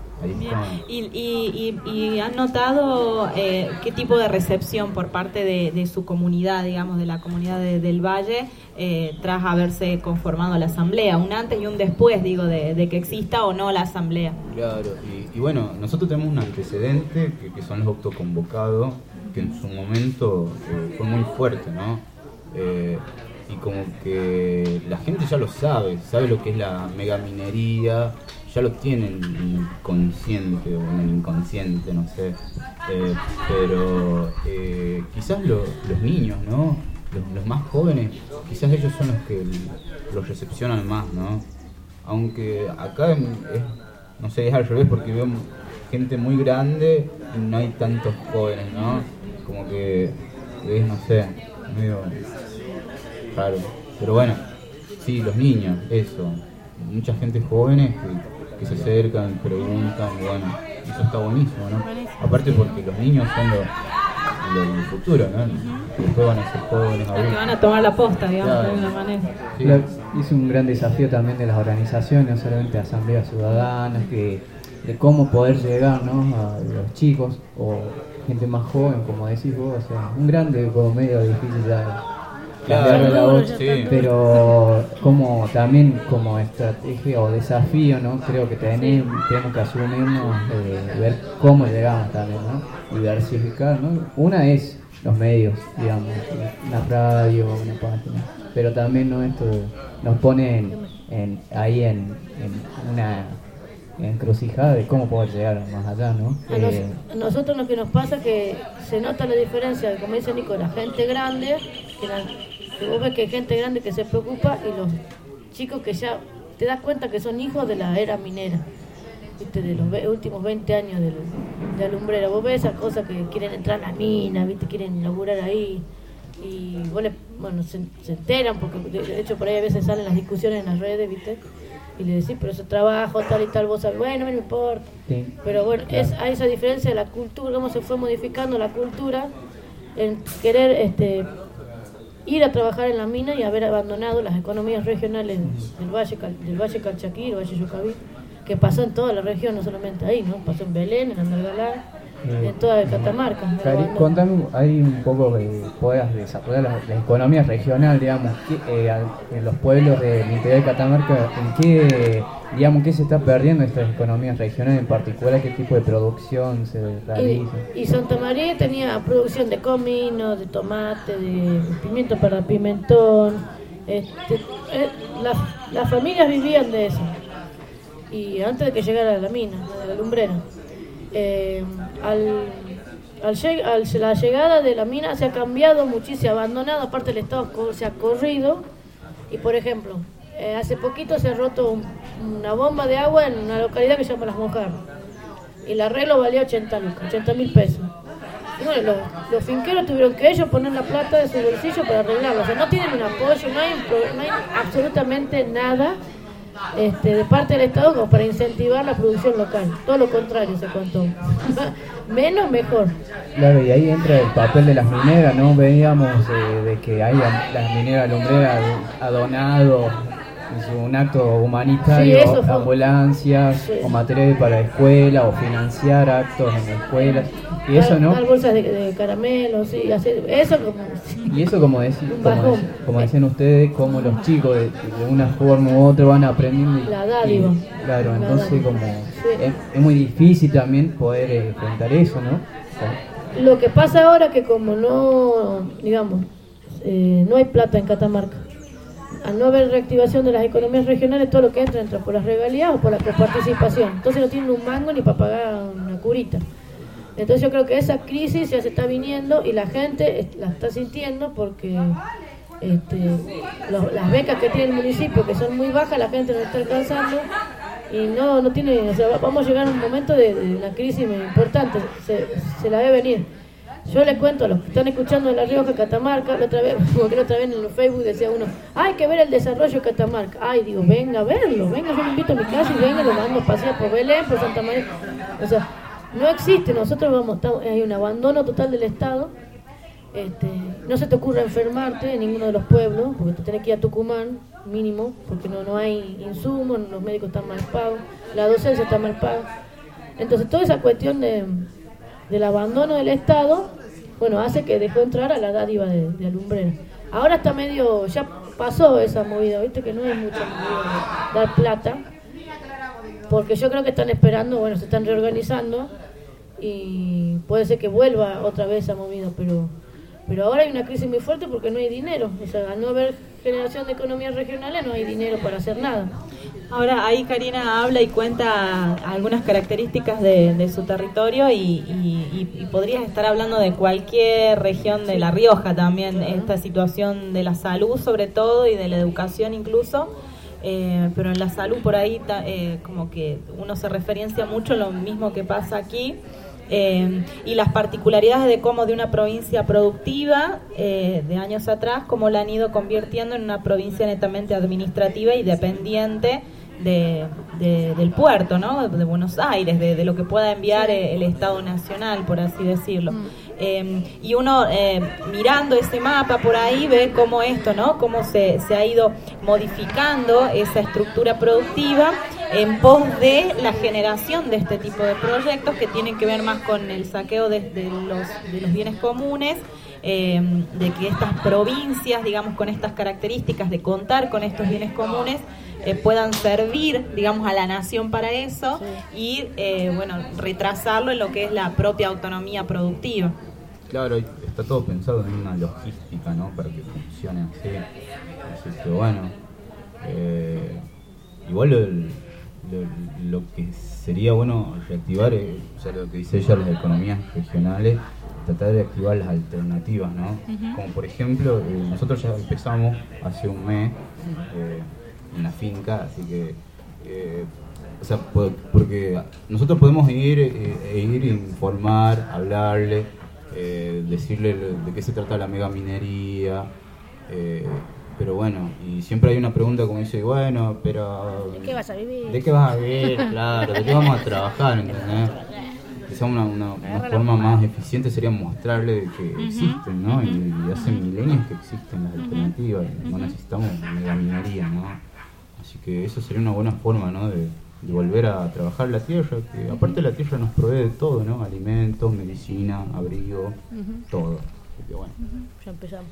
¿Y han notado qué tipo de recepción por parte de su comunidad, digamos, de la comunidad del Valle, tras haberse conformado la asamblea? Un antes y un después, digo, de que exista o no la asamblea. Claro, y bueno, nosotros tenemos un antecedente que son los autoconvocados, que en su momento fue muy fuerte, ¿no? Y como que la gente ya lo sabe lo que es la megaminería, ya lo tienen en el consciente o en el inconsciente, no sé, pero quizás los niños, ¿no? Los más jóvenes, quizás ellos son los que los recepcionan más, ¿no? Aunque acá no sé, es al revés, porque veo gente muy grande y no hay tantos jóvenes, ¿no? Como que es, no sé, medio raro. Pero bueno, sí, los niños, eso. Mucha gente jóvenes que se acercan, preguntan, y bueno, eso está buenísimo, ¿no? Aparte porque los niños son del futuro, ¿no? Después van a ser jóvenes adultos. Que van a tomar la posta, digamos, Claro. de alguna manera. Sí. Es un gran desafío también de las organizaciones, no solamente asambleas ciudadanas, de cómo poder llegar, ¿no?, a los chicos o gente más joven, como decís vos, o sea, un grande como medio difícil ya cambiarle la voz, sí. pero como también como estrategia o desafío, ¿no?, creo que tenemos que asumirnos, ver cómo llegamos también, ¿no?, diversificar, ¿no? Una es los medios, digamos, una radio, una página, pero también, ¿no?, esto nos pone ahí en una encrucijada de cómo poder llegar más allá, ¿no? A nosotros lo que nos pasa es que se nota la diferencia, como dice Nico, la gente grande, que vos ves que hay gente grande que se preocupa, y los chicos que ya te das cuenta que son hijos de la era minera, ¿viste? De los últimos 20 años de alumbrera. Vos ves esas cosas que quieren entrar a la mina, ¿viste? Quieren laburar ahí, y vos se enteran, porque de hecho por ahí a veces salen las discusiones en las redes, ¿viste? Y le decís, pero ese trabajo tal y tal, vos sabés, bueno, no me importa. Sí. Pero bueno, claro, hay esa diferencia de la cultura, cómo se fue modificando la cultura en querer ir a trabajar en la mina y haber abandonado las economías regionales del Valle Calchaquí, el Valle Yucaví, que pasó en toda la región, no solamente ahí, ¿no? Pasó en Belén, en Andalgalá, en toda Catamarca. Cari, contame ahí un poco que puedas desarrollar la economía regional, digamos, en los pueblos del interior de Catamarca, ¿qué se está perdiendo estas economías regionales en particular? ¿Qué tipo de producción se realiza? Y Santa María tenía producción de comino, de tomate, de pimiento para pimentón. Las familias vivían de eso. Y antes de que llegara la mina, la lumbrera. La llegada de la mina se ha cambiado muchísimo, se ha abandonado, aparte el Estado se ha corrido, y por ejemplo, hace poquito se ha roto una bomba de agua en una localidad que se llama Las Mojarras, y el arreglo valía 80.000 pesos. Y bueno, los finqueros tuvieron que ellos poner la plata de su bolsillo para arreglarlo, o sea, no tienen un apoyo, no hay absolutamente nada de parte del Estado como para incentivar la producción local. Todo lo contrario se contó. Menos mejor. Claro, y ahí entra el papel de las mineras, ¿no? Veíamos de que hay las mineras lumbreras ha donado un acto humanitario, sí, ambulancias, sí, o materiales para escuela, o financiar actos en escuelas, y eso, ¿no? Dar bolsas de caramelos, sí, hacer eso como... Y eso como decían ustedes, como los chicos de una forma u otra van aprendiendo. La dádiva. Claro, entonces como sí, es muy difícil también poder enfrentar eso, ¿no? O sea, lo que pasa ahora que como no, digamos, no hay plata en Catamarca, al no haber reactivación de las economías regionales, todo lo que entra por las regalías o por la coparticipación. Entonces no tienen un mango ni para pagar una curita. Entonces yo creo que esa crisis ya se está viniendo y la gente la está sintiendo porque las becas que tiene el municipio, que son muy bajas, la gente no está alcanzando y no tiene, o sea, vamos a llegar a un momento de una crisis muy importante, se la ve venir. Yo les cuento a los que están escuchando de La Rioja, Catamarca, la otra vez en el Facebook decía uno, hay que ver el desarrollo de Catamarca. Ay, digo, venga a verlo, venga, yo lo invito a mi casa y venga, lo mando a pasear por Belén, por Santa María. O sea, no existe, hay un abandono total del Estado. No se te ocurra enfermarte en ninguno de los pueblos, porque te tenés que ir a Tucumán, mínimo, porque no hay insumos, los médicos están mal pagos, la docencia está mal paga. Entonces, toda esa cuestión del abandono del Estado, bueno, hace que dejó entrar a la dádiva de alumbrera. Ahora está medio, ya pasó esa movida, viste que no es mucha movida de dar plata, porque yo creo que están esperando, bueno, se están reorganizando y puede ser que vuelva otra vez esa movida, pero ahora hay una crisis muy fuerte porque no hay dinero, o sea, al no haber generación de economías regionales no hay dinero para hacer nada. Ahora ahí Karina habla y cuenta algunas características de su territorio y podrías estar hablando de cualquier región de La Rioja también, esta situación de la salud sobre todo y de la educación incluso, pero en la salud por ahí como que uno se referencia mucho lo mismo que pasa aquí. y las particularidades de cómo de una provincia productiva de años atrás, cómo la han ido convirtiendo en una provincia netamente administrativa y dependiente del puerto, ¿no? De Buenos Aires, de lo que pueda enviar el Estado Nacional, por así decirlo. Y uno mirando ese mapa por ahí ve cómo esto, ¿no? Cómo se ha ido modificando esa estructura productiva en pos de la generación de este tipo de proyectos que tienen que ver más con el saqueo de los bienes comunes, de que estas provincias, digamos, con estas características de contar con estos bienes comunes, puedan servir, digamos, a la nación para eso, y bueno, retrasarlo en lo que es la propia autonomía productiva. Claro, está todo pensado en una logística, ¿no? Para que funcione así. Así que bueno, igual lo que sería bueno reactivar, o sea, lo que dice ella, las economías regionales, tratar de activar las alternativas, ¿no? Como por ejemplo, nosotros ya empezamos hace un mes en la finca, así que o sea, porque nosotros podemos ir informar, hablarle, decirle de qué se trata la megaminería, pero bueno, y siempre hay una pregunta como dice, bueno, pero ¿de qué vas a vivir? ¿De qué vas a vivir? Claro, ¿de qué vamos a trabajar? ¿Entendés? Quizá una forma más eficiente sería mostrarle de que existen, ¿no? Y hace milenios que existen las alternativas, no necesitamos megaminería, ¿no? Así que eso sería una buena forma, ¿no? De volver a trabajar la tierra, que aparte la tierra nos provee de todo, ¿no? Alimentos, medicina, abrigo, todo. Así que bueno. Ya empezamos.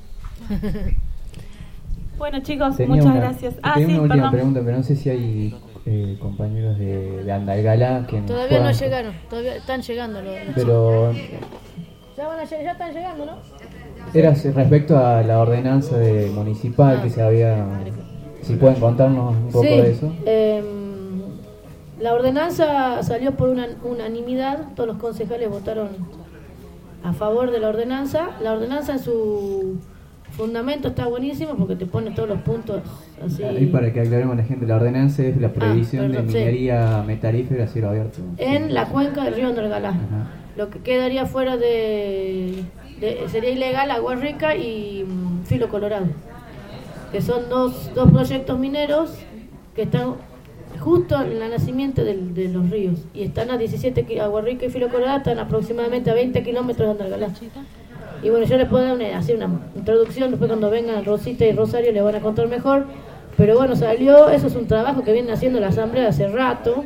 Bueno, chicos, muchas gracias. Tenía una última pregunta, pero no sé si hay compañeros de Andalgalá que todavía no llegaron, todavía están llegando los pero ya están llegando, ¿no? Era respecto a la ordenanza municipal que se había. Si pueden contarnos un poco de eso. La ordenanza salió por unanimidad, todos los concejales votaron a favor de la ordenanza. La ordenanza en su fundamento está buenísimo porque te pone todos los puntos así. Y para que aclaremos a la gente, la ordenanza es la prohibición de minería metalífera a cielo abierto. En la cuenca del río Andalgalá. Lo que quedaría fuera sería ilegal Agua Rica y Filo Colorado, que son dos proyectos mineros que están justo en el nacimiento de los ríos, y están a 17, Agua Rica y Filo Colorado están aproximadamente a 20 kilómetros de Andalgalá. Y bueno, yo les puedo dar hacer una introducción, después cuando vengan Rosita y Rosario les van a contar mejor, pero bueno, eso es un trabajo que viene haciendo la Asamblea hace rato,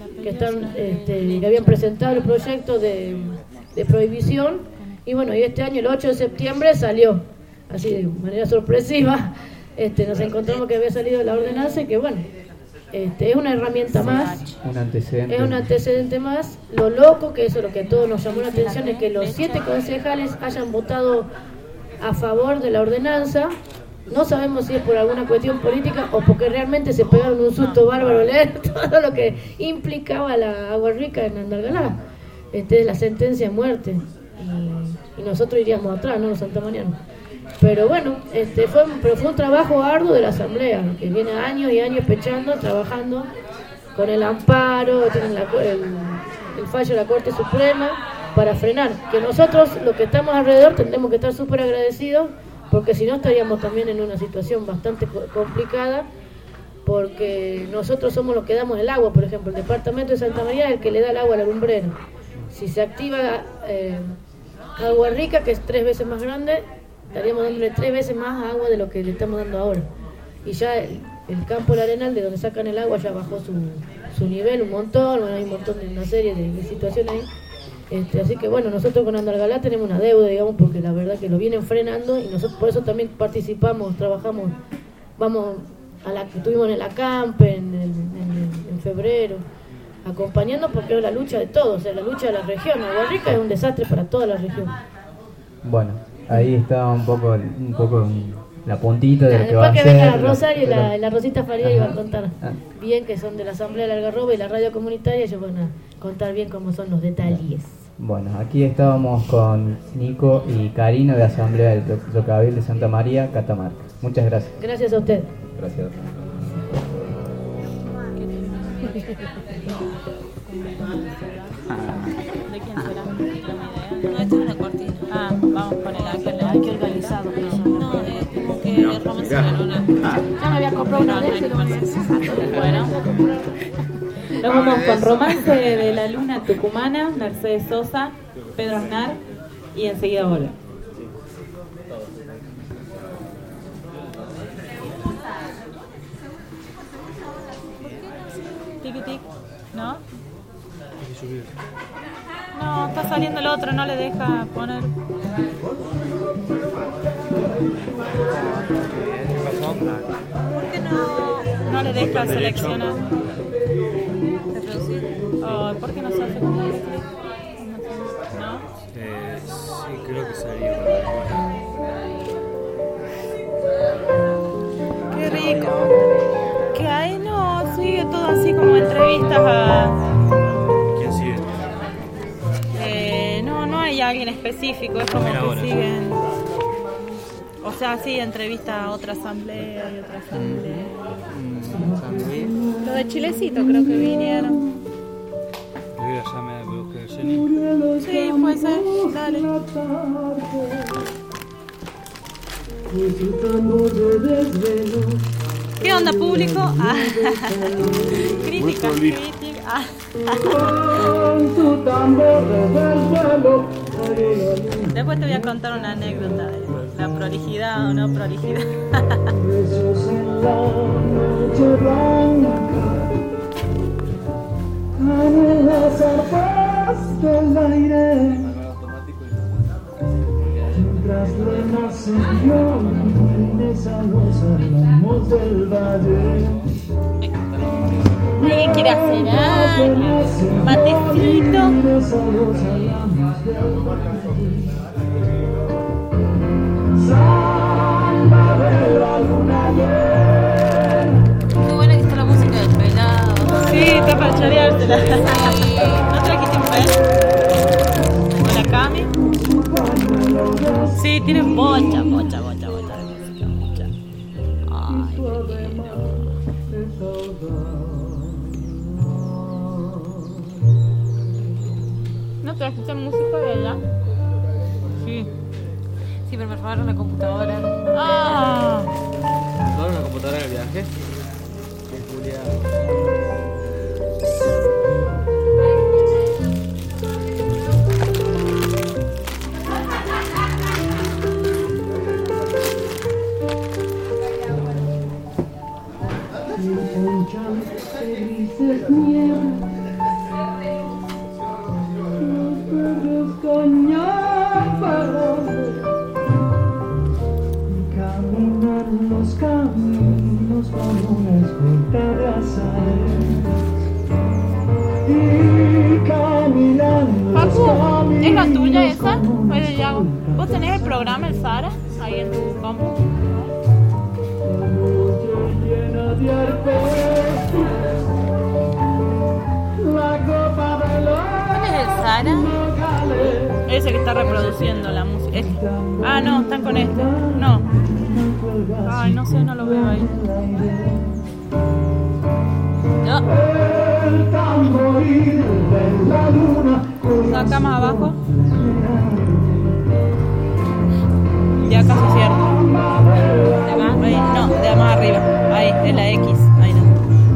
que habían presentado el proyecto de prohibición, y bueno, y este año el 8 de septiembre salió, así de manera sorpresiva, nos encontramos que había salido la ordenanza y que bueno, es una herramienta más, es un antecedente más. Lo loco, que eso es lo que a todos nos llamó la atención, es que los 7 concejales hayan votado a favor de la ordenanza. No sabemos si es por alguna cuestión política o porque realmente se pegaron un susto bárbaro leer todo lo que implicaba la Agua Rica en Andalgalá, la sentencia de muerte, y nosotros iríamos atrás, no los santamarianos. Pero bueno, fue un trabajo arduo de la Asamblea, que viene años y años pechando, trabajando con el amparo, tienen el fallo de la Corte Suprema para frenar. Que nosotros, los que estamos alrededor, tendremos que estar súper agradecidos, porque si no estaríamos también en una situación bastante complicada, porque nosotros somos los que damos el agua. Por ejemplo, el departamento de Santa María es el que le da el agua a la lumbrera. Si se activa Agua Rica, que es 3 veces más grande, estaríamos dándole 3 veces más agua de lo que le estamos dando ahora. Y ya el campo del Arenal, de donde sacan el agua, ya bajó su nivel un montón. Bueno, hay un montón de una serie de situaciones ahí. Así que bueno, nosotros con Andalgalá tenemos una deuda, digamos, porque la verdad que lo vienen frenando, y nosotros por eso también participamos, trabajamos, estuvimos en el ACAMP en febrero, acompañando, porque es la lucha de todos, o sea, la lucha de la región. Agua Rica es un desastre para toda la región. Bueno, ahí está un poco la puntita de lo que va a hacer. Después que venga Rosario y la Rosita Faría iba a contar bien, que son de la Asamblea de Algarrobo y la radio comunitaria, ellos van a contar bien cómo son los detalles. Bueno, aquí estábamos con Nico y Karina de Asamblea del Tocabil de Santa María, Catamarca. Muchas gracias. Gracias a usted. Gracias. ¿De quién será? ¿No tengo idea? No, esta es una cortina. Ah, vamos con el ángel. Ay, qué organizado. No, es como que Romance de la Luna. Ya me había comprado una de esas. Bueno. Nos vamos con Romance de la Luna Tucumana, Mercedes Sosa, Pedro Aznar y enseguida volvemos. Tiki tic, ¿no? No, está saliendo el otro, no le deja poner. ¿Por qué no le deja seleccionar? ¿Reproducir? Oh, ¿por qué no se hace con doble clic? ¿No? Sí, creo que salió. Qué rico. ¿Qué hay? No, sigue todo así como entrevistas a... ¿Quién sigue? No hay alguien específico, es como que siguen... O sea, sí, entrevista a otra asamblea y otra asamblea. Lo de Chilecito creo que vinieron. Ya me bloqueé el Jenny. Sí, puede ser, dale. ¿Qué onda, público? Ah. Crítica, crítica. Ah. Después te voy a contar una anécdota de la prolijidad o no prolijidad. Las arpas del aire, mientras renacen violines a los álamos del valle. ¿Alguien quiere hacer algo? Matecito. Samba de la luna llena. Qué buena que está la música del pelado. Sí, está para choreársela. ¿No trajiste un pez? ¿O la Cami? Sí, tienen bocha de música, bocha. Ay, qué lindo. ¿No trajiste música de allá? Sí. Sí, pero me robaron la computadora. Ah. ¿Robaron la computadora en el viaje? Qué Julia. Caminar los caminos con una escolta de azar. Y caminando los Paco, caminos. ¿es la tuya esa? ¿O es de Yago? ¿Vos tenés el programa, el Sara, ahí en tu compu? Llena de arpegios, la copa de los ¿Cuál es el Sara? Ese que está reproduciendo la música. Ah, no, están con este. No. Ay, no sé, no lo veo ahí. No. Acá más abajo. Ya casi cierto. ¿De más? Ahí, no, de más arriba. Ahí, en la X. Ahí no.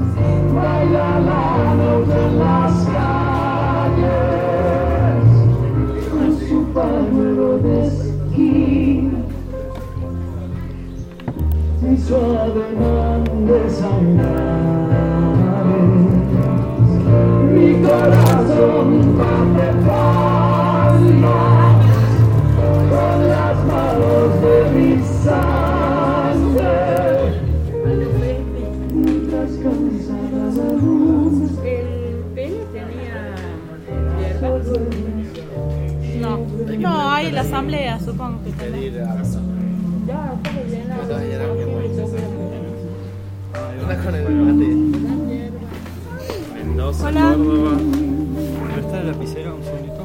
Mi suave man de saudades, mi corazón bate palmas con las manos de mi sangre, mientras cansada la luz. ¿El pelo tenía hierbas? No, ahí la asamblea supongo que tenía. Mendoza, Hola. Córdoba. ¿Está la lapicera un segundito?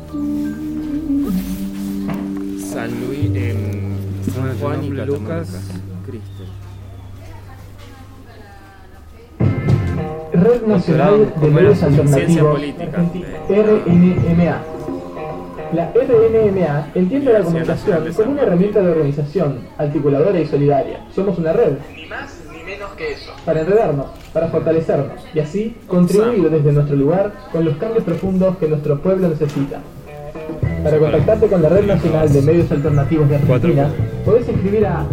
San Luis, San Juan y Lucas, Cristo. Red Nacional de Medios Alternativos, RNMA. La RNMA entiende la comunicación como una herramienta de organización, articuladora y solidaria. Somos una red. Ni más ni menos que eso. Para enredarnos, para fortalecernos y así contribuir desde nuestro lugar con los cambios profundos que nuestro pueblo necesita. Para contactarte con la Red Nacional de Medios Alternativos de Argentina, podés escribir a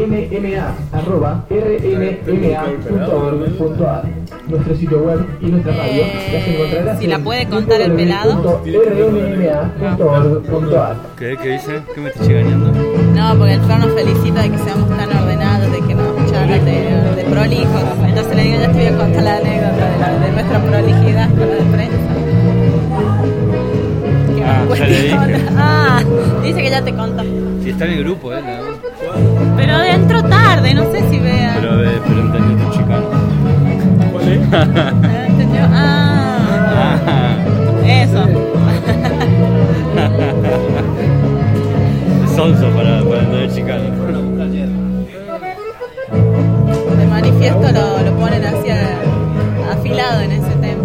rnma@rnma.org.ar, nuestro sitio web y nuestra radio. Las encontrarás si la puede contar el pelado. rnma.org.ar. ¿Qué dice? ¿Qué me estoy chiganeando? No, porque el Flor nos felicita de que seamos tan ordenados, de que nos charlan de prolijos. Entonces le digo, ya te voy a contar la anécdota de nuestra prolijidad con la de prensa. Ya le dije. Dice que ya te contó. Si está en el grupo, Pero entró tarde, no sé si vea. Pero entendió tu chicano. ¿Entendió? Eso. Sonso para entender chicano. De manifiesto lo ponen así afilado en ese tema.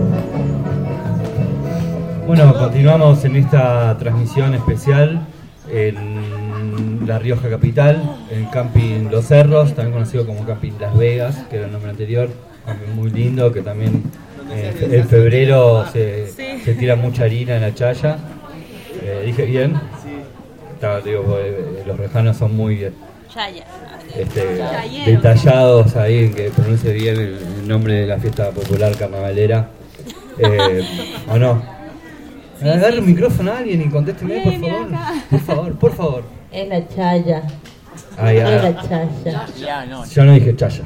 Bueno, continuamos en esta transmisión especial en La Rioja Capital, en Camping Los Cerros, también conocido como Camping Las Vegas, que era el nombre anterior, camping muy lindo, que también en febrero se tira mucha harina en la chaya. ¿Dije bien? Los rejanos son muy detallados ahí en que pronuncie bien el nombre de la fiesta popular carnavalera. ¿O no? Agarre un micrófono a alguien y contésteme, por favor. Es la chaya. Es la chaya. Yo no dije chaya.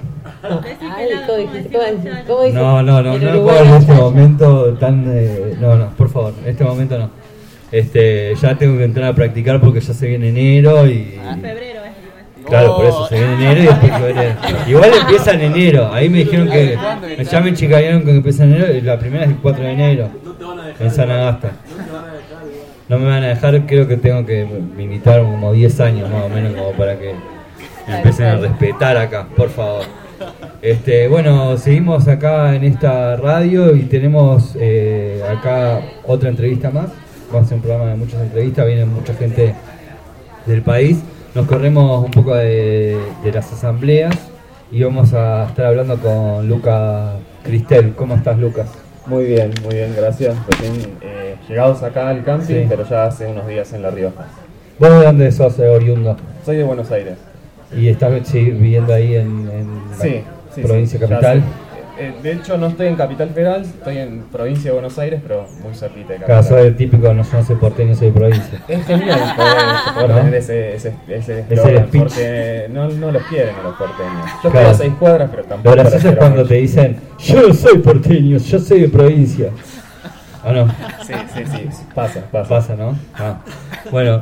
¿Cómo No puedo en este momento tan... no, por favor, en este momento no. Ya tengo que entrar a practicar porque ya se viene enero y... febrero es. Claro, por eso, se viene enero y después febrero. Igual empieza en enero, ahí me dijeron que... Ya me chicanearon que empieza en enero y la primera es el 4 de enero. En San Agasta. No me van a dejar, creo que tengo que militar como 10 años más o menos como para que me empiecen a respetar acá, por favor. Bueno, seguimos acá en esta radio y tenemos acá otra entrevista más. Vamos a hacer un programa de muchas entrevistas, viene mucha gente del país. Nos corremos un poco de las asambleas y vamos a estar hablando con Lucas Cristel. ¿Cómo estás, Lucas? Muy bien, gracias. Recién llegados acá al camping, pero ya hace unos días en La Rioja. ¿Vos de dónde sos oriundo? Soy de Buenos Aires. ¿Y estás viviendo ahí en la provincia capital? De hecho no estoy en Capital Federal, estoy en provincia de Buenos Aires, pero muy cerquita de Capital. Claro, soy el típico, no soy porteño, soy de provincia. Es genial poder tener ese eslogan, porque no los quieren a los porteños. Yo estoy a 6 cuadras, pero tampoco. Lo gracioso es cuando te dicen, yo no soy porteño, yo soy de provincia. ¿O no? Sí, pasa. Pasa, ¿no? Bueno,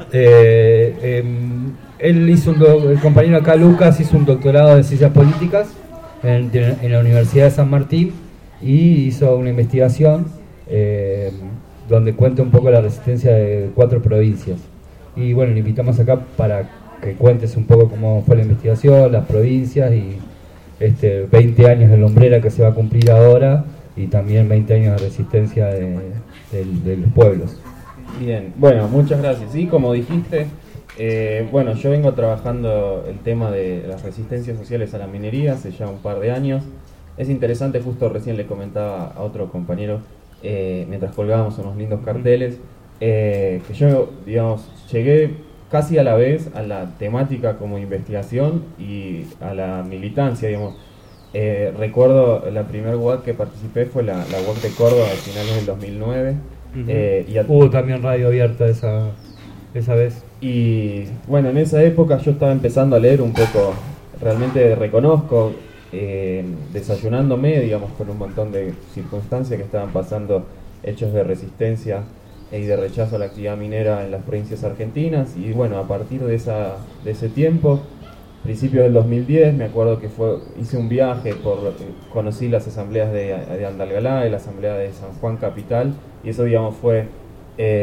él hizo el compañero acá, Lucas, hizo un doctorado de Ciencias Políticas en la Universidad de San Martín y hizo una investigación donde cuenta un poco la resistencia de 4 provincias. Y bueno, le invitamos acá para que cuentes un poco cómo fue la investigación, las provincias y 20 años de Lumbrera que se va a cumplir ahora y también 20 años de resistencia de los pueblos. Bien, bueno, muchas gracias. Sí, como dijiste, yo vengo trabajando el tema de las resistencias sociales a la minería hace ya un par de años. Es interesante, justo recién le comentaba a otro compañero, mientras colgábamos unos lindos carteles, que yo, llegué casi a la vez a la temática como investigación y a la militancia, recuerdo la primera UAC que participé fue la UAC de Córdoba a finales del 2009. Hubo también radio abierta esa vez. Y bueno, en esa época yo estaba empezando a leer un poco, realmente reconozco, desayunándome, con un montón de circunstancias que estaban pasando, hechos de resistencia y de rechazo a la actividad minera en las provincias argentinas. Y bueno, a partir de ese tiempo, principios del 2010, me acuerdo que hice un viaje, conocí las asambleas de Andalgalá y la asamblea de San Juan Capital, y eso fue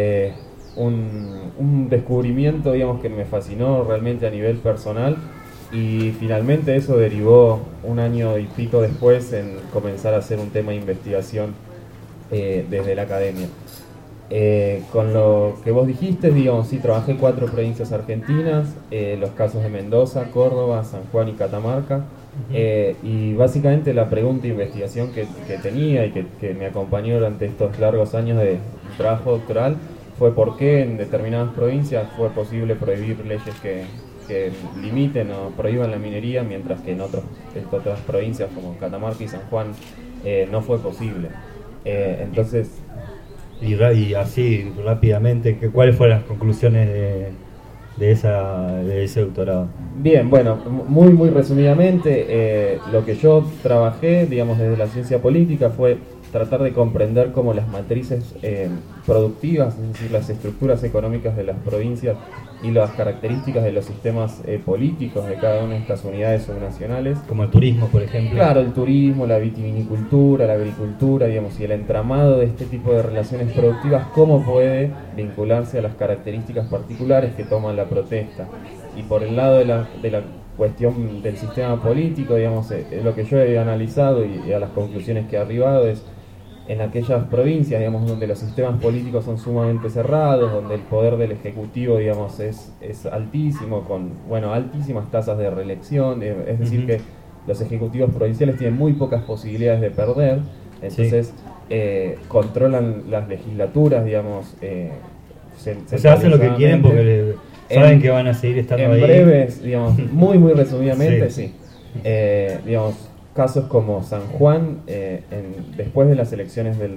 un descubrimiento que me fascinó realmente a nivel personal, y finalmente eso derivó un año y pico después en comenzar a hacer un tema de investigación desde la academia. Con lo que vos dijiste, digamos, sí, trabajé 4 provincias argentinas, los casos de Mendoza, Córdoba, San Juan y Catamarca. Y básicamente la pregunta de investigación que tenía y que me acompañó durante estos largos años de trabajo doctoral fue por qué en determinadas provincias fue posible prohibir leyes que limiten o prohíban la minería, mientras que en otras provincias como Catamarca y San Juan no fue posible. Entonces... Y así, rápidamente, ¿cuáles fueron las conclusiones de ese doctorado? Bien, bueno, muy resumidamente, lo que yo trabajé, digamos, desde la ciencia política fue tratar de comprender cómo las matrices productivas, es decir, las estructuras económicas de las provincias y las características de los sistemas políticos de cada una de estas unidades subnacionales. Como el turismo, por ejemplo. Claro, el turismo, la vitivinicultura, la agricultura, digamos, y el entramado de este tipo de relaciones productivas, cómo puede vincularse a las características particulares que toma la protesta. Y por el lado de la cuestión del sistema político, digamos, lo que yo he analizado y a las conclusiones que he arribado es en aquellas provincias, digamos, donde los sistemas políticos son sumamente cerrados, donde el poder del ejecutivo, digamos, es altísimo, con, bueno, altísimas tasas de reelección, es decir, que los ejecutivos provinciales tienen muy pocas posibilidades de perder, entonces controlan las legislaturas, digamos, o sea, hacen lo que quieren porque saben que van a seguir estando ahí. En breves, digamos, muy resumidamente, sí. Digamos, casos como San Juan, después de las elecciones del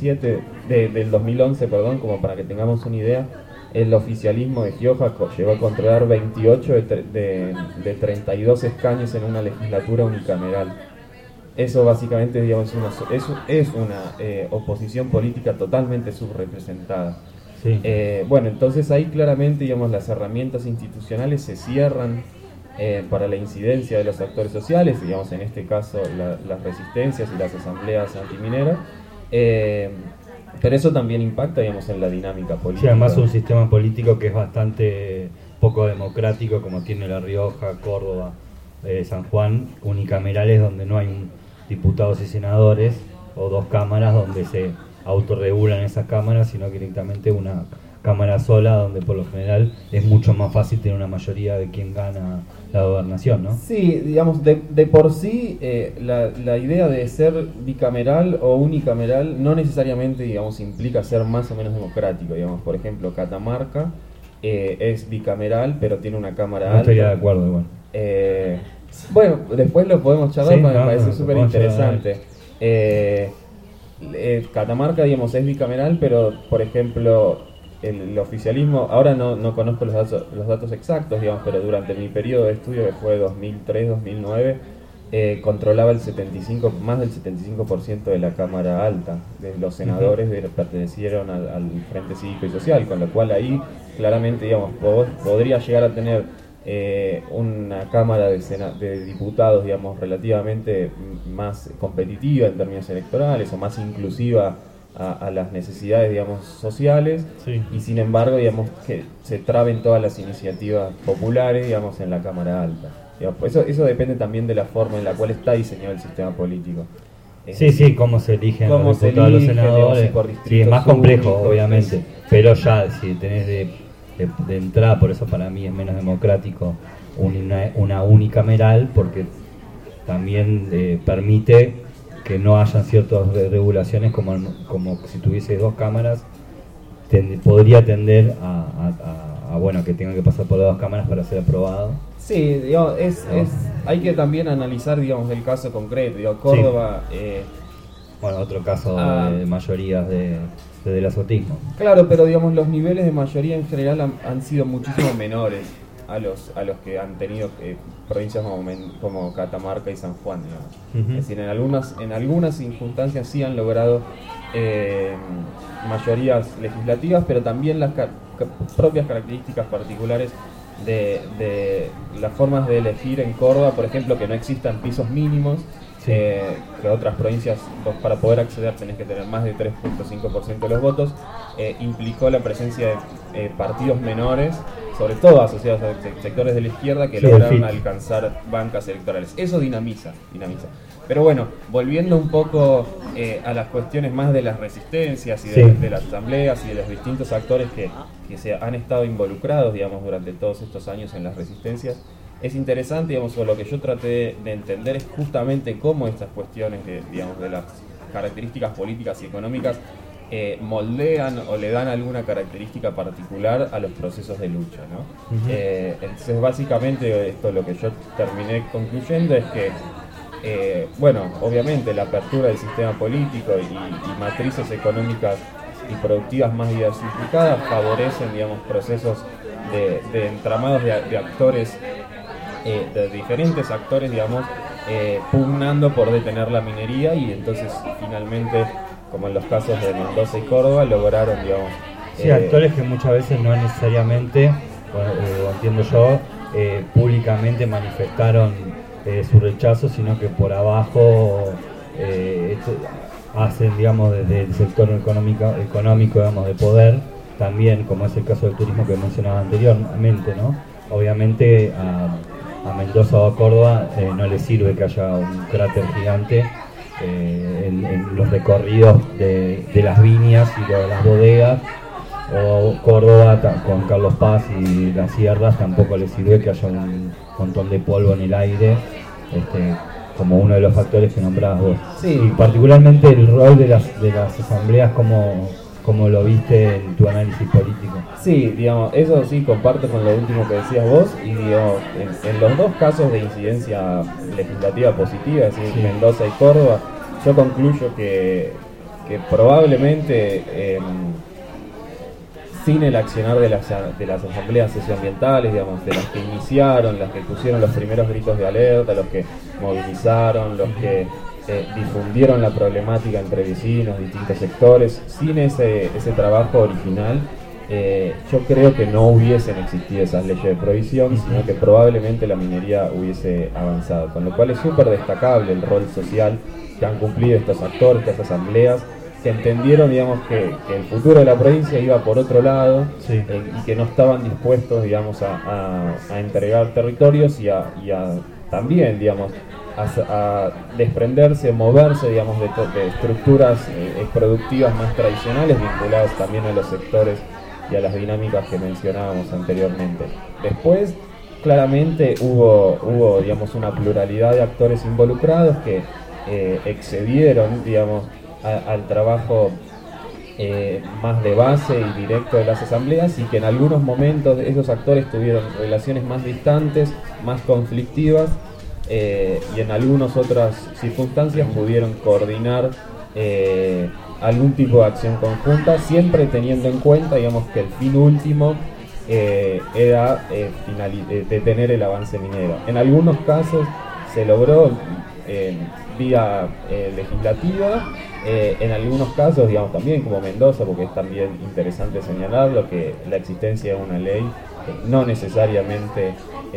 2011, perdón, como para que tengamos una idea, el oficialismo de Gioja llegó a controlar 28 de 32 escaños en una legislatura unicameral. Eso básicamente, digamos, es una oposición política totalmente subrepresentada. Sí. Bueno, entonces ahí claramente, digamos, las herramientas institucionales se cierran para la incidencia de los actores sociales, digamos, en este caso las resistencias y las asambleas antimineras, pero eso también impacta, digamos, en la dinámica política. Sí, además un sistema político que es bastante poco democrático, como tiene La Rioja, Córdoba, San Juan, unicamerales donde no hay diputados y senadores, o 2 cámaras donde se autorregulan esas cámaras, sino que directamente una cámara sola, donde por lo general es mucho más fácil tener una mayoría de quien gana la gobernación, ¿no? Sí, digamos, de por sí la idea de ser bicameral o unicameral no necesariamente, digamos, implica ser más o menos democrático. Digamos, por ejemplo, Catamarca es bicameral, pero tiene una cámara alta. No estaría de acuerdo igual. Bueno, después lo podemos charlar, sí, me parece súper interesante. Catamarca, digamos, es bicameral, pero, por ejemplo, el oficialismo, ahora no conozco los datos exactos, digamos, pero durante mi periodo de estudio, que fue 2003-2009, controlaba más del 75% de la Cámara Alta. Los senadores pertenecieron al Frente Cívico y Social, con lo cual ahí claramente, digamos, podría llegar a tener una Cámara de Diputados, digamos, relativamente más competitiva en términos electorales o más inclusiva a las necesidades, digamos, sociales, sí. Y sin embargo, digamos, que se traben todas las iniciativas populares, digamos, en la Cámara Alta. Digamos, eso depende también de la forma en la cual está diseñado el sistema político. Sí, cómo se eligen los diputados, los senadores. Sí, es más complejo, obviamente, pero ya si tenés de entrada, por eso para mí es menos democrático una unicameral, porque también permite que no hayan ciertas regulaciones como si tuviese 2 cámaras, podría tender a bueno, que tengan que pasar por las 2 cámaras para ser aprobado. Sí, digamos, hay que también analizar, digamos, el caso concreto. Digamos, Córdoba... Sí. Bueno, otro caso de mayorías del azotismo. Claro, pero digamos, los niveles de mayoría en general han sido muchísimo menores a los que han tenido provincias como Catamarca y San Juan, digamos. Es decir, en algunas circunstancias sí han logrado mayorías legislativas, pero también las propias características particulares de las formas de elegir en Córdoba, por ejemplo, que no existan pisos mínimos. Sí. Que otras provincias, para poder acceder tenés que tener más de 3.5% de los votos, implicó la presencia de partidos menores, o sobre todo asociados a sectores de la izquierda que lograron alcanzar bancas electorales. Eso dinamiza. Pero bueno, volviendo un poco a las cuestiones más de las resistencias y de las asambleas y de los distintos actores que se han estado involucrados, digamos, durante todos estos años en las resistencias, es interesante, digamos, o lo que yo traté de entender es justamente cómo estas cuestiones digamos, de las características políticas y económicas moldean o le dan alguna característica particular a los procesos de lucha, ¿no? Entonces, básicamente, esto lo que yo terminé concluyendo es que bueno, obviamente la apertura del sistema político y matrices económicas y productivas más diversificadas favorecen, digamos, procesos de entramados de actores, de diferentes actores, digamos, pugnando por detener la minería, y entonces finalmente, como en los casos de Mendoza y Córdoba, lograron, digamos... actores que muchas veces no necesariamente, entiendo yo, públicamente manifestaron su rechazo, sino que por abajo hacen, digamos, desde el sector económico, digamos, de poder, también, como es el caso del turismo que mencionaba anteriormente, ¿no? Obviamente a Mendoza o a Córdoba no les sirve que haya un cráter gigante en los recorridos de las viñas y de las bodegas, o Córdoba con Carlos Paz y las sierras tampoco les sirve que haya un montón de polvo en el aire, como uno de los factores que nombrabas vos. Y particularmente el rol de las asambleas, ¿cómo lo viste en tu análisis político? Sí, digamos, eso sí comparto con lo último que decías vos, y digamos, en los dos casos de incidencia legislativa positiva, es decir, Mendoza y Córdoba, yo concluyo que probablemente sin el accionar de las asambleas socioambientales, digamos, de las que iniciaron, las que pusieron los primeros gritos de alerta, los que movilizaron, los que difundieron la problemática entre vecinos, distintos sectores, sin ese trabajo original, yo creo que no hubiesen existido esas leyes de prohibición, sino que probablemente la minería hubiese avanzado, con lo cual es súper destacable el rol social que han cumplido estos actores, estas asambleas, que entendieron, digamos, que el futuro de la provincia iba por otro lado, y que no estaban dispuestos, digamos, a entregar territorios y a también, digamos, a desprenderse, moverse, digamos, de estructuras productivas más tradicionales, vinculadas también a los sectores y a las dinámicas que mencionábamos anteriormente. Después, claramente hubo, digamos, una pluralidad de actores involucrados que excedieron, digamos, al trabajo más de base y directo de las asambleas, y que en algunos momentos esos actores tuvieron relaciones más distantes, más conflictivas, y en algunas otras circunstancias pudieron coordinar algún tipo de acción conjunta, siempre teniendo en cuenta, digamos, que el fin último era detener el avance minero. En algunos casos se logró vía legislativa, en algunos casos, digamos, también como Mendoza, porque es también interesante señalarlo, que la existencia de una ley no necesariamente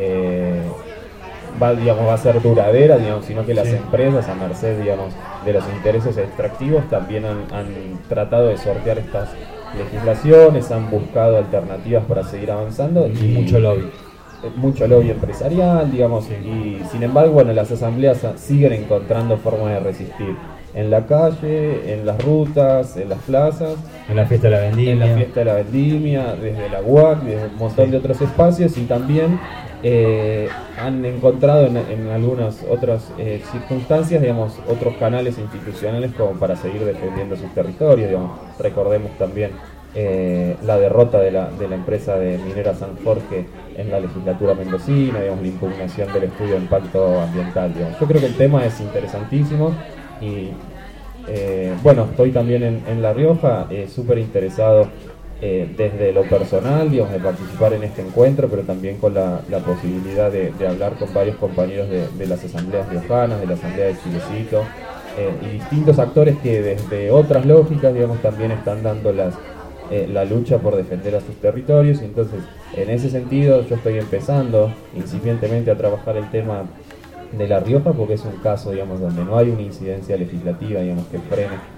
va a ser duradera, digamos, sino que las empresas, a merced, digamos, de los intereses extractivos, también han tratado de sortear estas legislaciones, han buscado alternativas para seguir avanzando, y mucho lobby empresarial, digamos, y sin embargo, bueno, las asambleas siguen encontrando formas de resistir en la calle, en las rutas, en las plazas, en la fiesta de la vendimia, desde la UAC, desde un montón de otros espacios, y también han encontrado en algunas otras circunstancias, digamos, otros canales institucionales como para seguir defendiendo sus territorios, digamos. Recordemos también la derrota de la empresa de minera San Jorge en la legislatura mendocina, digamos, la impugnación del estudio de impacto ambiental, digamos. Yo creo que el tema es interesantísimo, y bueno, estoy también en La Rioja, súper interesado desde lo personal, digamos, de participar en este encuentro, pero también con la posibilidad de hablar con varios compañeros de las asambleas riojanas, de la asamblea de Chilecito, y distintos actores que desde otras lógicas, digamos, también están dando la lucha por defender a sus territorios. Y entonces, en ese sentido, yo estoy empezando incipientemente a trabajar el tema de La Rioja, porque es un caso, digamos, donde no hay una incidencia legislativa, digamos, que frene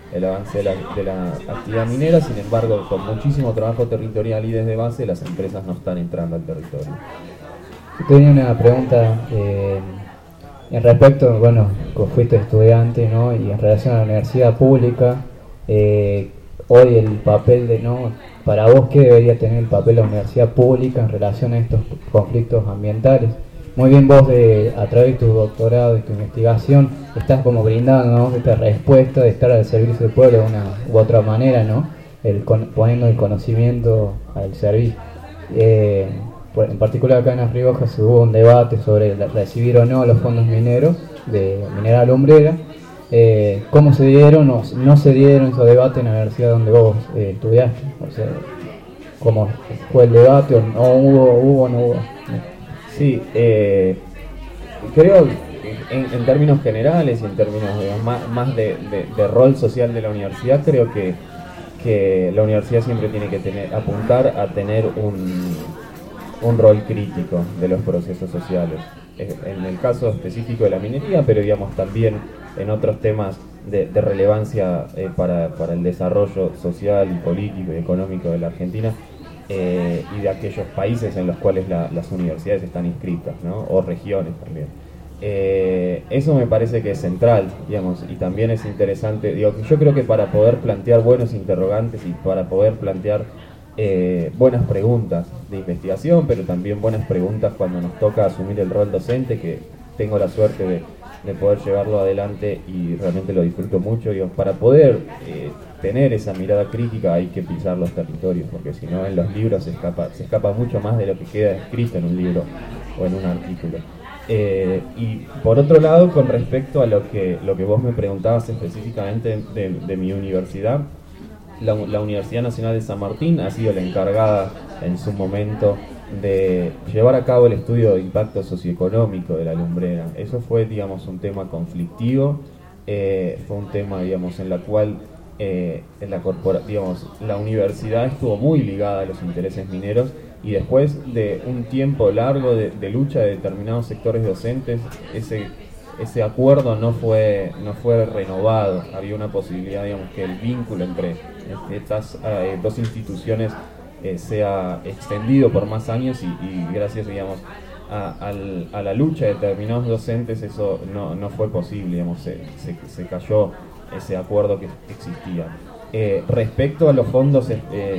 el avance de la actividad minera. Sin embargo, con muchísimo trabajo territorial y desde base, las empresas no están entrando al territorio. Tenía una pregunta en respecto, bueno, que fuiste estudiante, ¿no? Y en relación a la universidad pública, hoy el papel de, ¿no? Para vos, ¿qué debería tener el papel de la universidad pública en relación a estos conflictos ambientales? Muy bien, vos a través de tu doctorado, de tu investigación, estás como brindando, ¿no? Esta respuesta de estar al servicio del pueblo de una u otra manera, ¿no? Poniendo el conocimiento al servicio. En particular acá en Las Riojas hubo un debate sobre recibir o no los fondos mineros de Minera Alumbrera. ¿Cómo se dieron o no se dieron esos debates en la universidad donde vos estudiaste? O sea, ¿cómo fue el debate o no hubo o no hubo? Sí, creo en términos generales y en términos más de rol social de la universidad, creo que la universidad siempre tiene que apuntar a tener un rol crítico de los procesos sociales. En el caso específico de la minería, pero digamos también en otros temas de relevancia para el desarrollo social y político y económico de la Argentina, y de aquellos países en los cuales las universidades están inscritas, ¿no? O regiones también. Eso me parece que es central, digamos, y también es interesante. Yo creo que para poder plantear buenos interrogantes y para poder plantear buenas preguntas de investigación, pero también buenas preguntas cuando nos toca asumir el rol docente, que tengo la suerte de poder llevarlo adelante y realmente lo disfruto mucho. Para poder tener esa mirada crítica hay que pisar los territorios, porque si no en los libros se escapa mucho más de lo que queda escrito en un libro o en un artículo. Y por otro lado, con respecto a lo que vos me preguntabas específicamente de mi universidad, la Universidad Nacional de San Martín ha sido la encargada en su momento de llevar a cabo el estudio de impacto socioeconómico de la alumbrera. Eso fue, digamos, un tema conflictivo, fue un tema, digamos, en la cual la universidad estuvo muy ligada a los intereses mineros, y después de un tiempo largo de lucha de determinados sectores docentes, ese acuerdo no fue renovado. Había una posibilidad, digamos, que el vínculo entre estas dos instituciones sea extendido por más años, y gracias, digamos, a la lucha de determinados docentes eso no fue posible, digamos, se cayó ese acuerdo que existía. Respecto a los fondos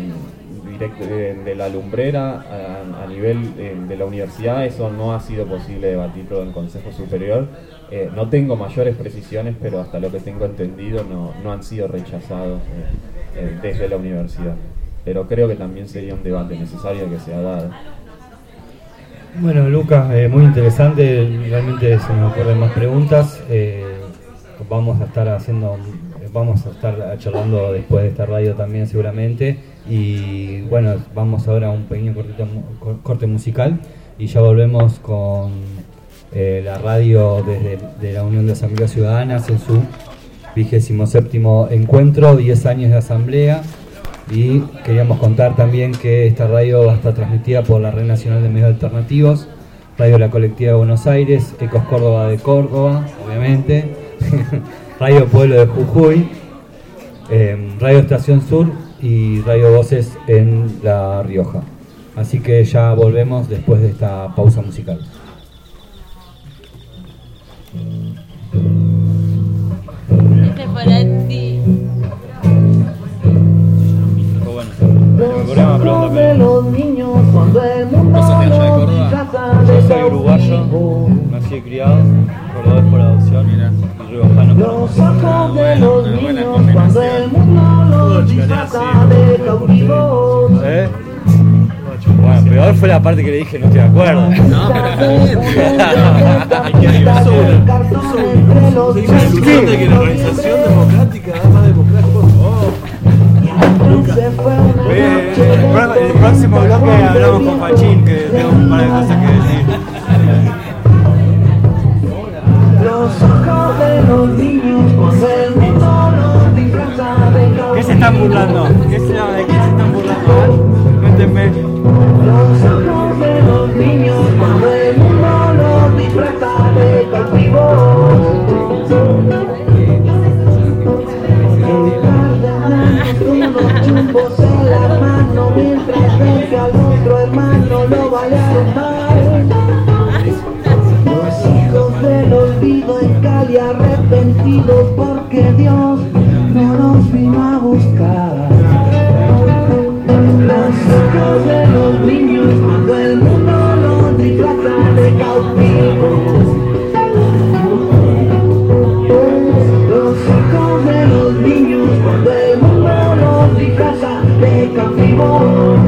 de la alumbrera a nivel de la universidad, eso no ha sido posible debatirlo en Consejo Superior. No tengo mayores precisiones, pero hasta lo que tengo entendido no han sido rechazados desde la universidad. Pero creo que también sería un debate necesario que se ha dado. Bueno, Lucas, muy interesante, realmente se me ocurren más preguntas. Vamos a estar charlando después de esta radio también seguramente, y bueno, vamos ahora a un pequeño corte musical y ya volvemos con la radio de la Unión de Asambleas Ciudadanas en su 27º encuentro, 10 años de asamblea. Y queríamos contar también que esta radio va a estar transmitida por la Red Nacional de Medios Alternativos, Radio La Colectiva de Buenos Aires, Ecos Córdoba de Córdoba, obviamente, Radio Pueblo de Jujuy, Radio Estación Sur y Radio Voces en La Rioja. Así que ya volvemos después de esta pausa musical. Este para ti. Los ojos de los niños cuando el mundo ¿Vos sos de allá de Córdoba? Yo soy uruguayo, nací y criado, cordobés por adopción, y riojano. Los ojos de los niños cuando el mundo los disfraza de cautivos. Bueno, peor fue la parte que le dije no estoy de acuerdo. No, pero hay que ayudar sobre que la organización democrática es más democrática. El próximo bloque hablamos con Fachín, que tengo un par de cosas que decir. Los ojos de los niños cuando el mundo los disfraza de cautivos. ¿Qué se están burlando? ¿De quién se están burlando? Cuéntenme. Los ojos de los niños cuando el mundo los disfraza de cautivos. y arrepentidos porque Dios no nos vino a buscar. Los ojos de los niños cuando el mundo los disfraza de cautivos. Los ojos de los niños cuando el mundo los disfraza de cautivos.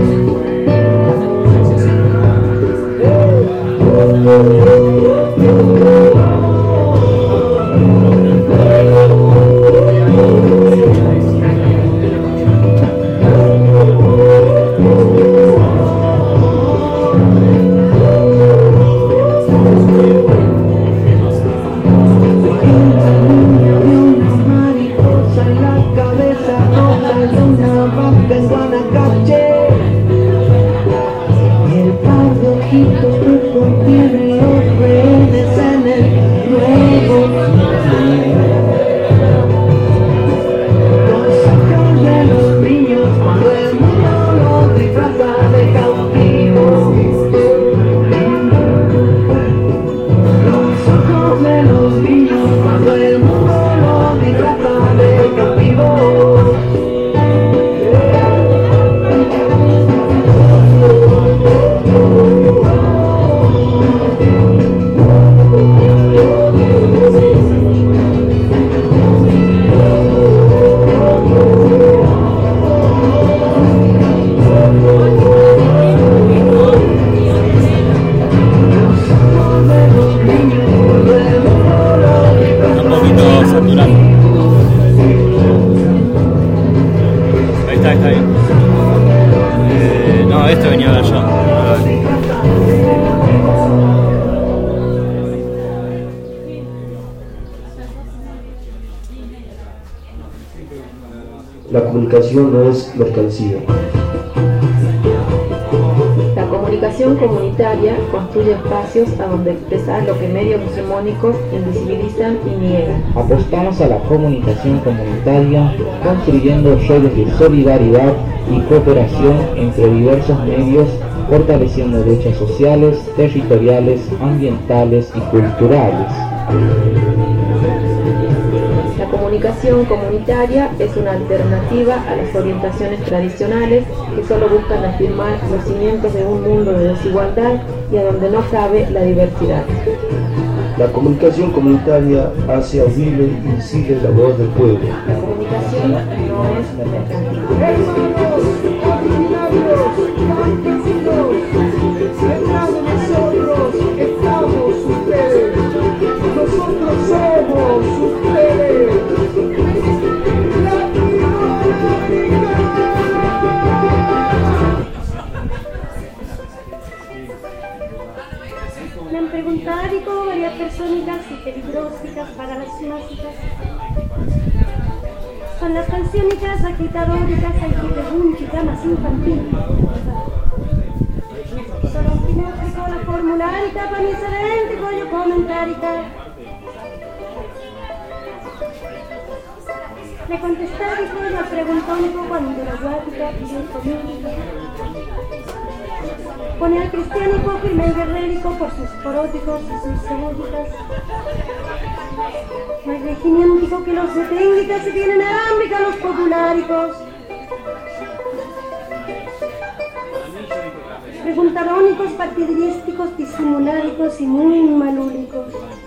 La comunicación no es mercancía. La comunicación comunitaria construye espacios a donde expresar lo que medios hegemónicos invisibilizan y niegan. Apostamos a la comunicación comunitaria, construyendo redes de solidaridad y cooperación entre diversos medios, fortaleciendo derechos sociales, territoriales, ambientales y culturales. La comunicación comunitaria es una alternativa a las orientaciones tradicionales que solo buscan afirmar los cimientos de un mundo de desigualdad y a donde no cabe la diversidad. La comunicación comunitaria hace audible y sigue la voz del pueblo. La comunicación no es mercantil. Detrás de nosotros estamos ustedes. Nosotros somos ustedes. Me han preguntado cómo varias persónicas y peligrosas para las masas. Son las canciónicas agitadóricas agitadúnchicas más infantiles. Solo un pinótico la formulárica panicerente yo comentárica. Le contestaré yo al preguntónico cuando la guática pidió conmigo. Pone al cristiánico firme y guerrérico por sus poróticos y sus cebúlicas. No hay regimiento que los detenga si tienen arámbica los populáricos. Preguntarónicos, partidísticos, disimuláricos y muy malúlicos.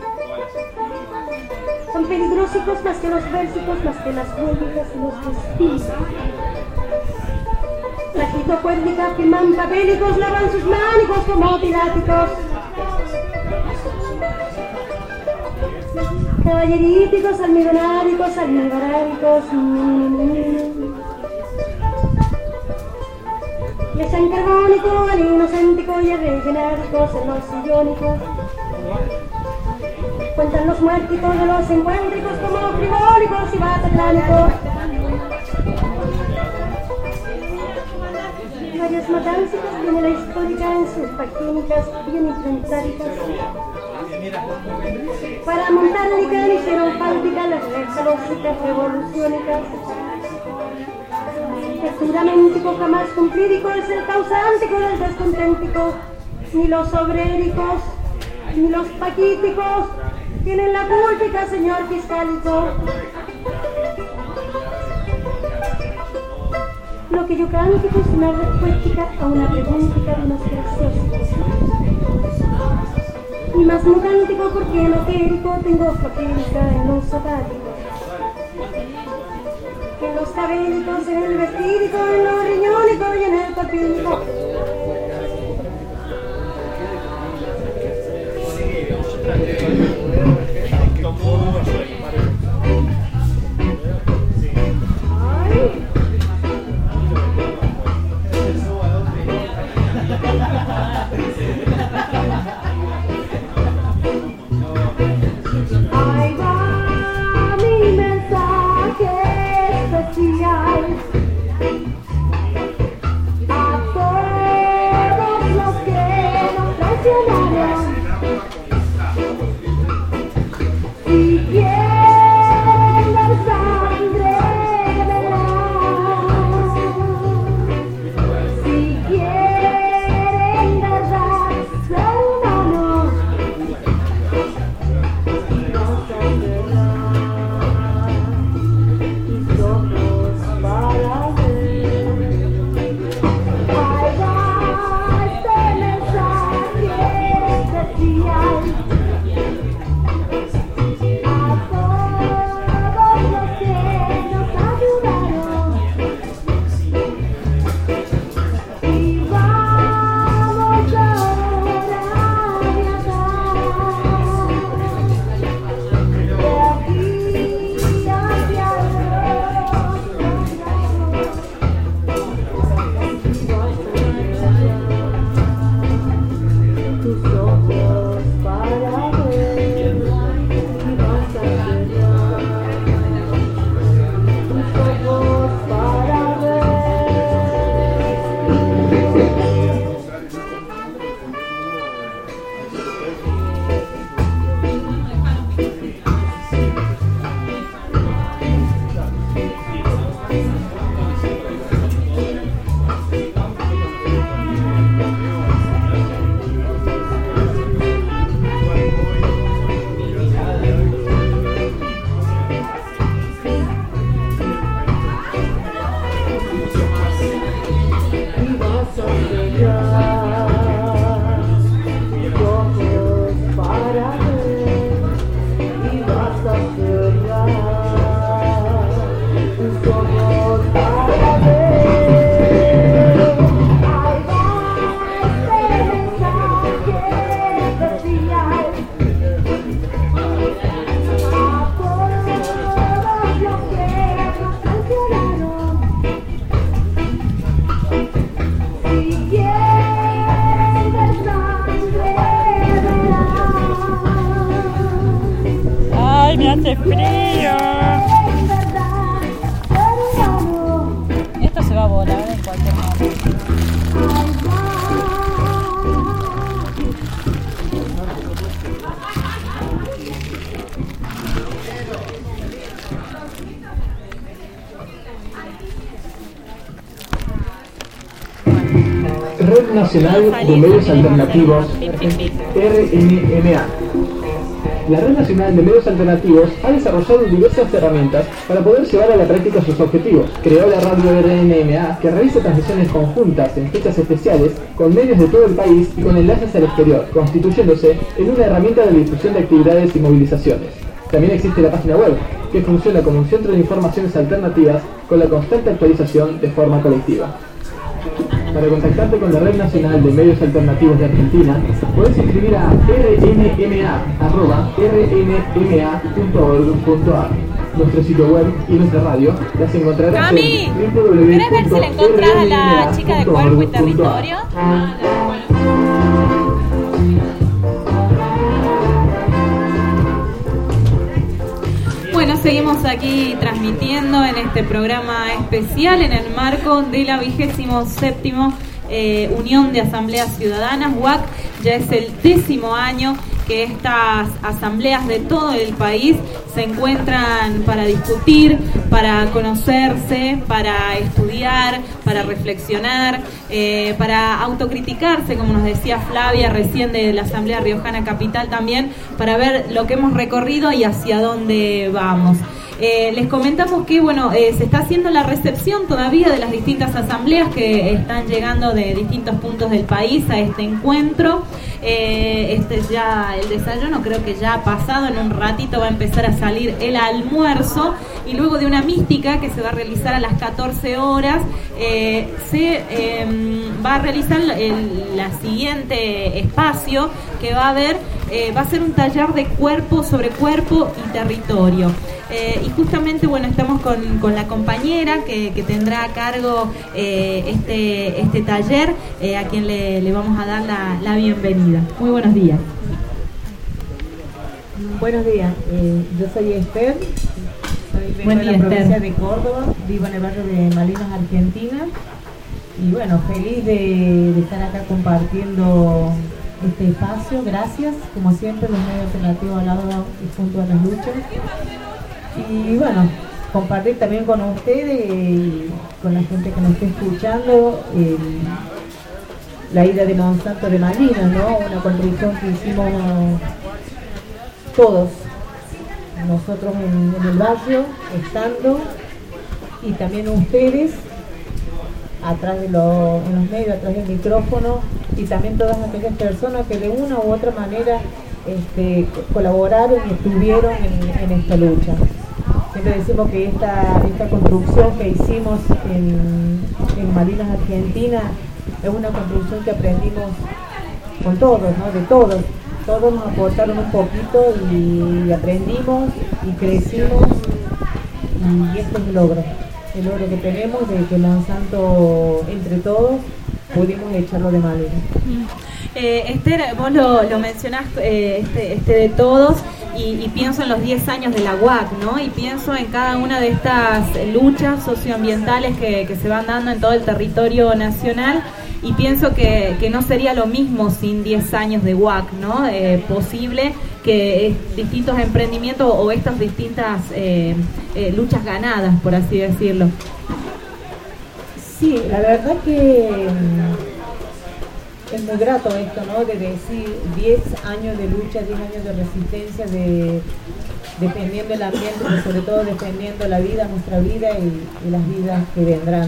Son peligrosicos más que los versicos, más que las huélgicas y los vestidos. Trajito cuérdica, firman papélicos, lavan sus mánicos como piláticos. Caballeríticos, almidonáricos, almibaráricos. Les encarbónico, al inocéntico y rellenáricos en los sillónicos. Cuentan los muerticos de los encuéntricos como frivólicos y bataclánicos. Varias matanzas tiene la histórica en sus pagínicas bien inventáricas. Para montar el canicero fáltica las recalósicas revoluciónicas. Efectivamente jamás cumplídico es el causántico del desconténtico, ni los obréricos, ni los paquíticos, Tienen la culpa, señor fiscalito. Lo que yo canto es una respuesta a una pregunta de unos graciosos. Y más no cántico porque no quérico tengo flojerica en los zapatos. En los cabellitos, en el vestidico, en los riñones y en el papilico. Ahí va mi mensaje especial a todos los que nos traicionaron. Si quieren dar sangre, verán. Si quieren verdad, ser humanos. Ay, me hace frío. Esto se va a volar en cualquier momento. Red Nacional de Medios Alternativos, RNMA. La Red Nacional de Medios Alternativos ha desarrollado diversas herramientas para poder llevar a la práctica sus objetivos. Creó la radio RNMA, que realiza transmisiones conjuntas en fechas especiales con medios de todo el país y con enlaces al exterior, constituyéndose en una herramienta de difusión de actividades y movilizaciones. También existe la página web, que funciona como un centro de informaciones alternativas con la constante actualización de forma colectiva. Para contactarte con la Red Nacional de Medios Alternativos de Argentina, puedes escribir a rnma@rnma.org.ar. Nuestro sitio web y nuestra radio las encontrarás Cami, en ¿querés ver si le encontrás a la chica de Cuerpo y Territorio? Bueno, seguimos aquí transmitiendo en este programa especial en el marco de la 27ª Unión de Asambleas Ciudadanas, UAC. Ya es el 10º año que estas asambleas de todo el país se encuentran para discutir, para conocerse, para estudiar, para reflexionar, para autocriticarse, como nos decía Flavia recién de la Asamblea Riojana Capital también, para ver lo que hemos recorrido y hacia dónde vamos. Les comentamos que se está haciendo la recepción todavía de las distintas asambleas que están llegando de distintos puntos del país a este encuentro. Ya el desayuno creo que ya ha pasado, en un ratito va a empezar a salir el almuerzo y luego de una mística que se va a realizar a las 14 horas se va a realizar la siguiente espacio que va a ser un taller de cuerpo sobre cuerpo y territorio. Y justamente estamos con la compañera que tendrá a cargo este taller, a quien le vamos a dar la bienvenida. Muy buenos días. Buenos días, yo soy Esther, soy de la provincia de Córdoba, vivo en el barrio de Malvinas, Argentina, y feliz de estar acá compartiendo este espacio. Gracias, como siempre, los medios alternativos al lado y junto a las luchas. Y compartir también con ustedes y con la gente que nos esté escuchando la ida de Monsanto de Malvinas, ¿no? Una contribución que hicimos todos, nosotros en el barrio, estando, y también ustedes atrás de en los medios, atrás del micrófono, y también todas aquellas personas que de una u otra manera colaboraron y estuvieron en esta lucha. Siempre decimos que esta construcción que hicimos en Malvinas, Argentina, es una construcción que aprendimos con todos, ¿no? De todos. Todos nos aportaron un poquito y aprendimos y crecimos, y este es el logro que tenemos de que Monsanto, entre todos, pudimos echarlo de Malvinas. Esther, vos lo mencionaste, de todos, y pienso en los 10 años de la UAC, ¿no? Y pienso en cada una de estas luchas socioambientales que se van dando en todo el territorio nacional, y pienso que no sería lo mismo sin 10 años de UAC, ¿no? Posible que distintos emprendimientos o estas distintas luchas ganadas, por así decirlo. Sí, la verdad que es muy grato esto, ¿no? De decir 10 años de lucha, 10 años de resistencia, defendiendo el ambiente, pero sobre todo defendiendo la vida, nuestra vida y las vidas que vendrán.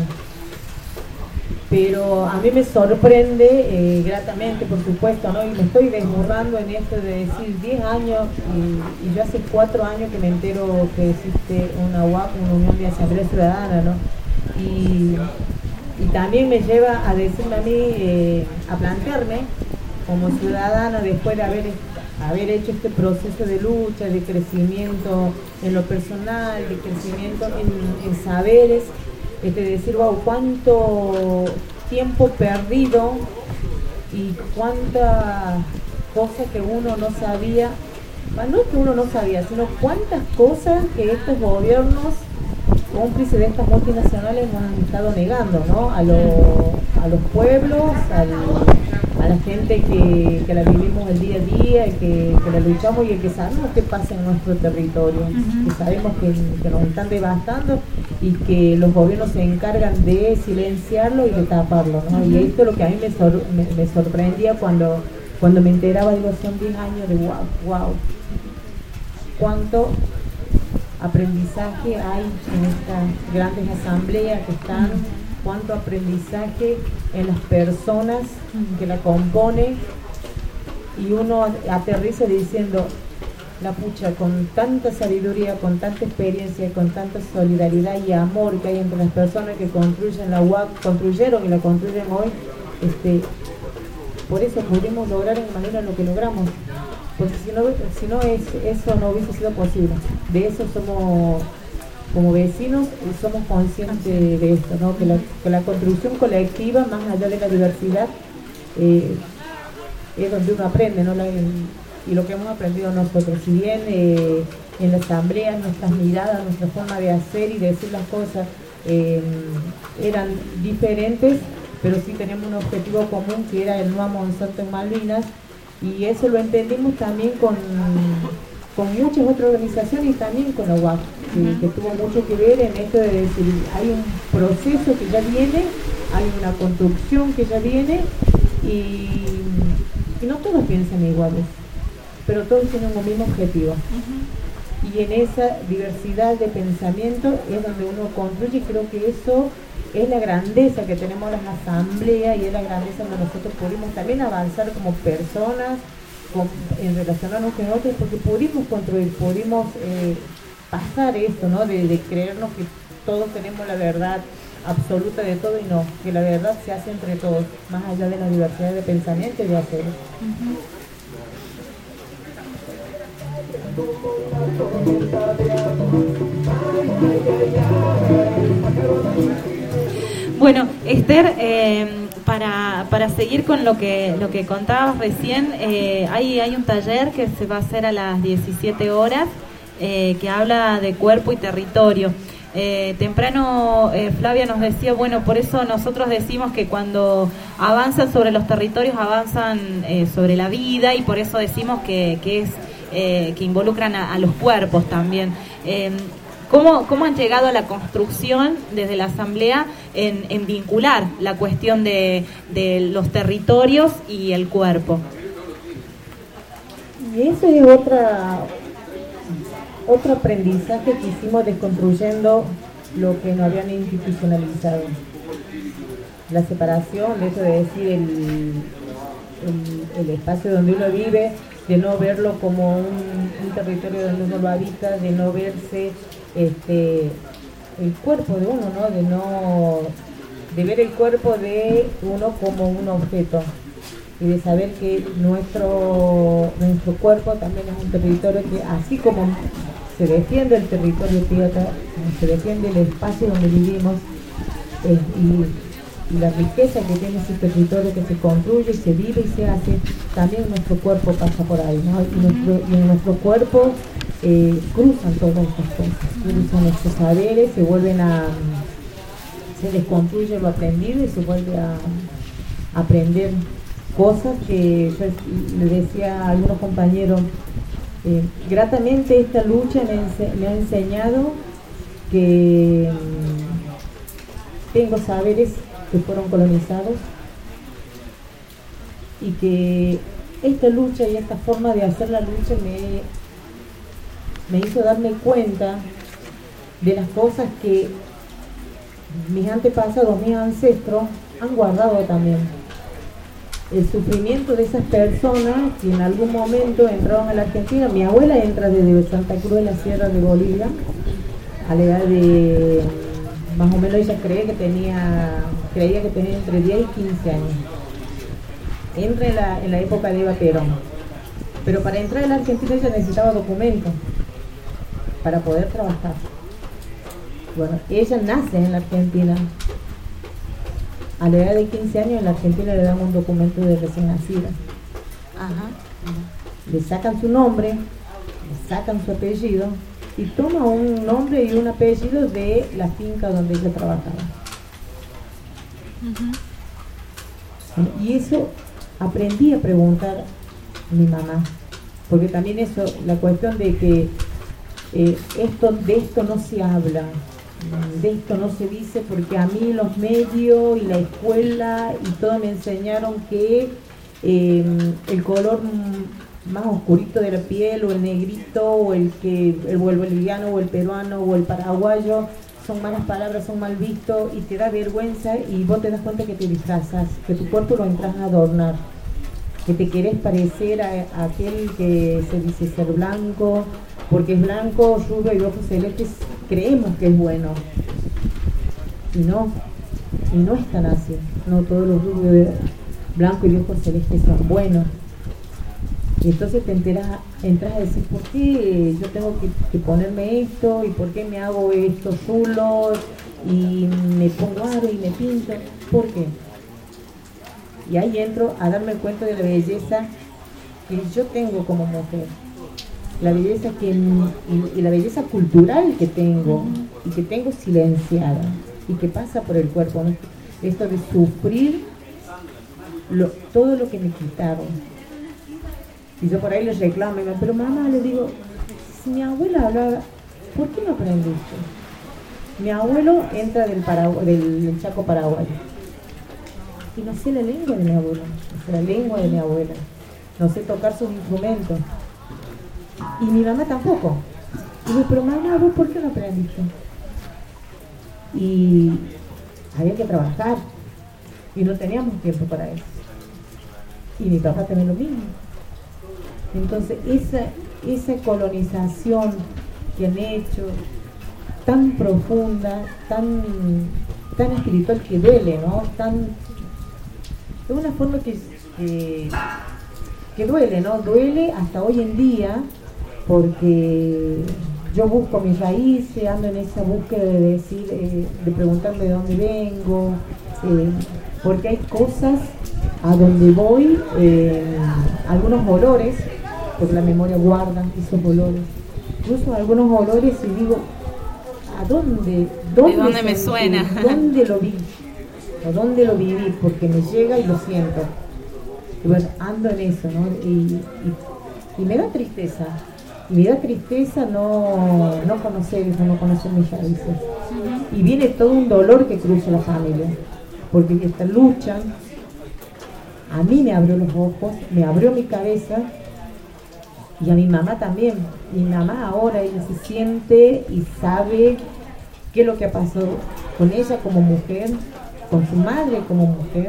Pero a mí me sorprende gratamente, por supuesto, ¿no? Y me estoy desborrando en esto de decir 10 años, y yo hace 4 años que me entero que existe una UAC, una Unión de Asamblea Ciudadana, ¿no? Y también me lleva a decirme a mí, a plantearme como ciudadana, después de haber hecho este proceso de lucha, de crecimiento en lo personal, de crecimiento en saberes, decir, wow, cuánto tiempo perdido y cuántas cosas que uno no sabía, no que uno no sabía, sino cuántas cosas que estos gobiernos cómplices de estas multinacionales nos han estado negando, ¿no? A los pueblos, a la gente que la vivimos el día a día, y que la luchamos, y el que sabemos qué pasa en nuestro territorio, que sabemos que nos están devastando y que los gobiernos se encargan de silenciarlo y de taparlo, ¿no? Y esto es lo que a mí me sorprendía cuando me enteraba, digo, son 10 años de wow, cuánto aprendizaje hay en estas grandes asambleas que están, cuánto aprendizaje en las personas que la componen, y uno aterriza diciendo, la pucha, con tanta sabiduría, con tanta experiencia, con tanta solidaridad y amor que hay entre las personas que construyen la UAC, construyeron y la construyen hoy, por eso pudimos lograr en manera lo que logramos. Porque si no eso no hubiese sido posible. De eso somos, como vecinos, somos conscientes de esto, ¿no? Que la construcción colectiva, más allá de la diversidad, es donde uno aprende, ¿no? Y lo que hemos aprendido nosotros. Si bien en la asamblea nuestras miradas, nuestra forma de hacer y de decir las cosas eran diferentes, pero sí tenemos un objetivo común, que era el no a Monsanto en Malvinas. Y eso lo entendimos también con muchas otras organizaciones y también con la UAC, que tuvo mucho que ver en esto de decir, hay un proceso que ya viene, hay una construcción que ya viene y no todos piensan iguales, pero todos tienen un mismo objetivo. Y en esa diversidad de pensamiento es donde uno construye, y creo que eso es la grandeza que tenemos las asambleas y es la grandeza donde nosotros pudimos también avanzar como personas, en relacionarnos con otros, porque pudimos construir, pudimos pasar esto, ¿no? De creernos que todos tenemos la verdad absoluta de todo, y no, que la verdad se hace entre todos, más allá de la diversidad de pensamiento y de hacer. Bueno, Esther, para seguir con lo que contabas recién, hay un taller que se va a hacer a las 17 horas que habla de cuerpo y territorio. Temprano Flavia nos decía, bueno, por eso nosotros decimos que cuando avanzan sobre los territorios avanzan sobre la vida, y por eso decimos que involucran a los cuerpos también. ¿Cómo han llegado a la construcción desde la Asamblea en vincular la cuestión de los territorios y el cuerpo? Y eso es otro aprendizaje que hicimos desconstruyendo lo que nos habían institucionalizado. La separación, de eso de decir el espacio donde uno vive, de no verlo como un territorio donde uno lo habita, de no verse el cuerpo de uno, ¿no? De ver el cuerpo de uno como un objeto, y de saber que nuestro cuerpo también es un territorio que, así como se defiende el territorio tierra, se defiende el espacio donde vivimos, y la riqueza que tiene ese territorio que se construye, se vive y se hace, también nuestro cuerpo pasa por ahí, ¿no? Y en nuestro cuerpo cruzan todas estas cosas, cruzan estos saberes, se desconstruye lo aprendido y se vuelve a aprender cosas que yo le decía a algunos compañeros. Gratamente esta lucha me ha enseñado que tengo saberes que fueron colonizados, y que esta lucha y esta forma de hacer la lucha me hizo darme cuenta de las cosas que mis antepasados, mis ancestros han guardado también. El sufrimiento de esas personas que en algún momento entraron a la Argentina. Mi abuela entra desde Santa Cruz de la Sierra de Bolivia a la edad de, más o menos ella creía que tenía entre 10 y 15 años. Entra en la época de Eva Perón, pero para entrar a la Argentina ella necesitaba documentos para poder trabajar. Bueno, ella nace en la Argentina. A la edad de 15 años en la Argentina le dan un documento de recién nacida. Le sacan su nombre, le sacan su apellido, y toma un nombre y un apellido de la finca donde ella trabajaba. Y eso aprendí a preguntar a mi mamá, porque también eso, la cuestión de que de esto no se habla, de esto no se dice, porque a mí los medios y la escuela y todo me enseñaron que el color más oscurito de la piel, o el negrito, o el boliviano, o el peruano, o el paraguayo, son malas palabras, son mal vistos, y te da vergüenza, y vos te das cuenta que te disfrazas, que tu cuerpo lo entras a adornar, que te querés parecer a aquel que se dice ser blanco, porque es blanco, rubio y ojos celestes, creemos que es bueno, y no es tan así. No todos los rubios blancos y de ojos celestes son buenos. Y entonces te entras a decir, ¿por qué yo tengo que ponerme esto? ¿Y por qué me hago estos rulos? Y me pongo aro y me pinto. ¿Por qué? Y ahí entro a darme cuenta de la belleza que yo tengo como mujer. La belleza y la belleza cultural que tengo, y que tengo silenciada, y que pasa por el cuerpo, ¿no? Esto de sufrir todo lo que me quitaron. Y yo por ahí les reclamo, pero mamá, le digo, si mi abuela hablaba, ¿por qué no aprendiste? Mi abuelo entra del Chaco paraguayo. Y no sé la lengua de mi abuela, no sé la lengua de mi abuela, no sé tocar sus instrumentos. Y mi mamá tampoco. Y digo, pero mamá, ¿vos por qué no aprendiste? Y había que trabajar y no teníamos tiempo para eso. Y mi papá también lo mismo. Entonces esa colonización que han hecho, tan profunda, tan espiritual, que duele, ¿no? De una forma que duele, ¿no? Duele hasta hoy en día, porque yo busco mis raíces, ando en esa búsqueda de decir, de preguntarme de dónde vengo, porque hay cosas a donde voy, algunos olores, porque la memoria guarda esos olores, incluso algunos olores, y digo, ¿a dónde ¿de dónde me suena? ¿Dónde lo vi? ¿O dónde lo viví? Porque me llega y lo siento. Y bueno, ando en eso, ¿no? Y me da tristeza. Y me da tristeza no conocer eso, no conocer mis raíces. Y viene todo un dolor que cruza la familia. Porque esta lucha a mí me abrió los ojos, me abrió mi cabeza, y a mi mamá también. Mi mamá ahora, ella se siente y sabe qué es lo que ha pasado con ella como mujer, con su madre como mujer,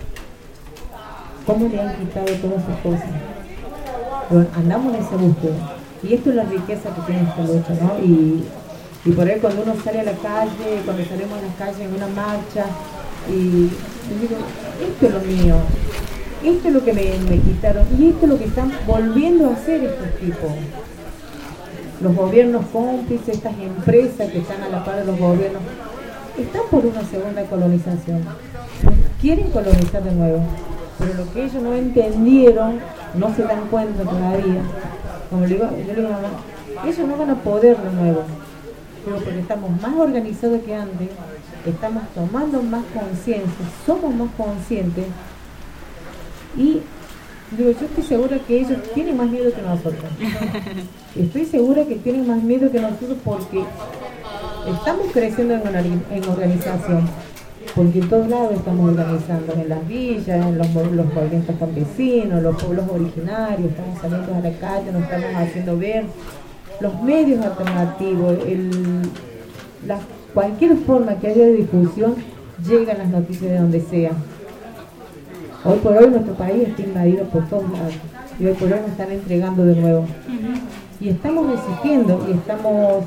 cómo le han quitado todas esas cosas. Bueno, andamos en esa búsqueda, y esto es la riqueza que tiene esta lucha, ¿no? Y por ahí cuando uno sale a la calle, cuando salimos a la calle en una marcha, y digo, esto es lo mío, esto es lo que me quitaron, y esto es lo que están volviendo a hacer estos tipos. Los gobiernos cómplices, estas empresas que están a la par de los gobiernos, están por una segunda colonización. Quieren colonizar de nuevo, pero lo que ellos no entendieron, no se dan cuenta todavía. Como yo le digo a mamá, ellos no van a poder de nuevo, pero porque estamos más organizados que antes, estamos tomando más conciencia, somos más conscientes, y digo, yo estoy segura que ellos tienen más miedo que nosotros. Estoy segura que tienen más miedo que nosotros, porque estamos creciendo en organización, porque en todos lados estamos organizando, en las villas, en los movimientos campesinos, los pueblos originarios, estamos saliendo a la calle, nos estamos haciendo ver, los medios alternativos, cualquier forma que haya de difusión, llegan las noticias de donde sea. Hoy por hoy nuestro país está invadido por todos lados, y hoy por hoy nos están entregando de nuevo. Y estamos resistiendo, y estamos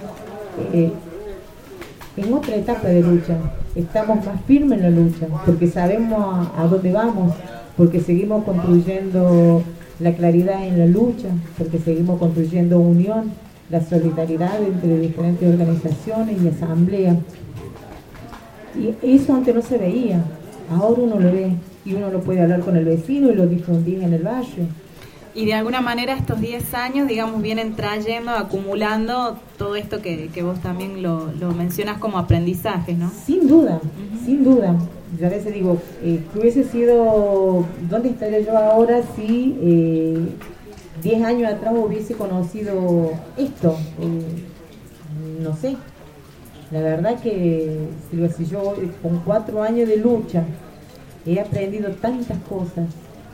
en otra etapa de lucha. Estamos más firmes en la lucha, porque sabemos a dónde vamos, porque seguimos construyendo la claridad en la lucha, porque seguimos construyendo unión, la solidaridad entre diferentes organizaciones y asambleas. Y eso antes no se veía, ahora uno lo ve, y uno lo puede hablar con el vecino y lo difundir en el barrio. Y de alguna manera estos 10 años, digamos, vienen trayendo, acumulando todo esto que vos también lo mencionas como aprendizaje, ¿no? Sin duda, sin duda. Yo a veces digo, que hubiese sido, ¿dónde estaría yo ahora si 10 años atrás hubiese conocido esto? No sé. La verdad que si yo con 4 años de lucha he aprendido tantas cosas.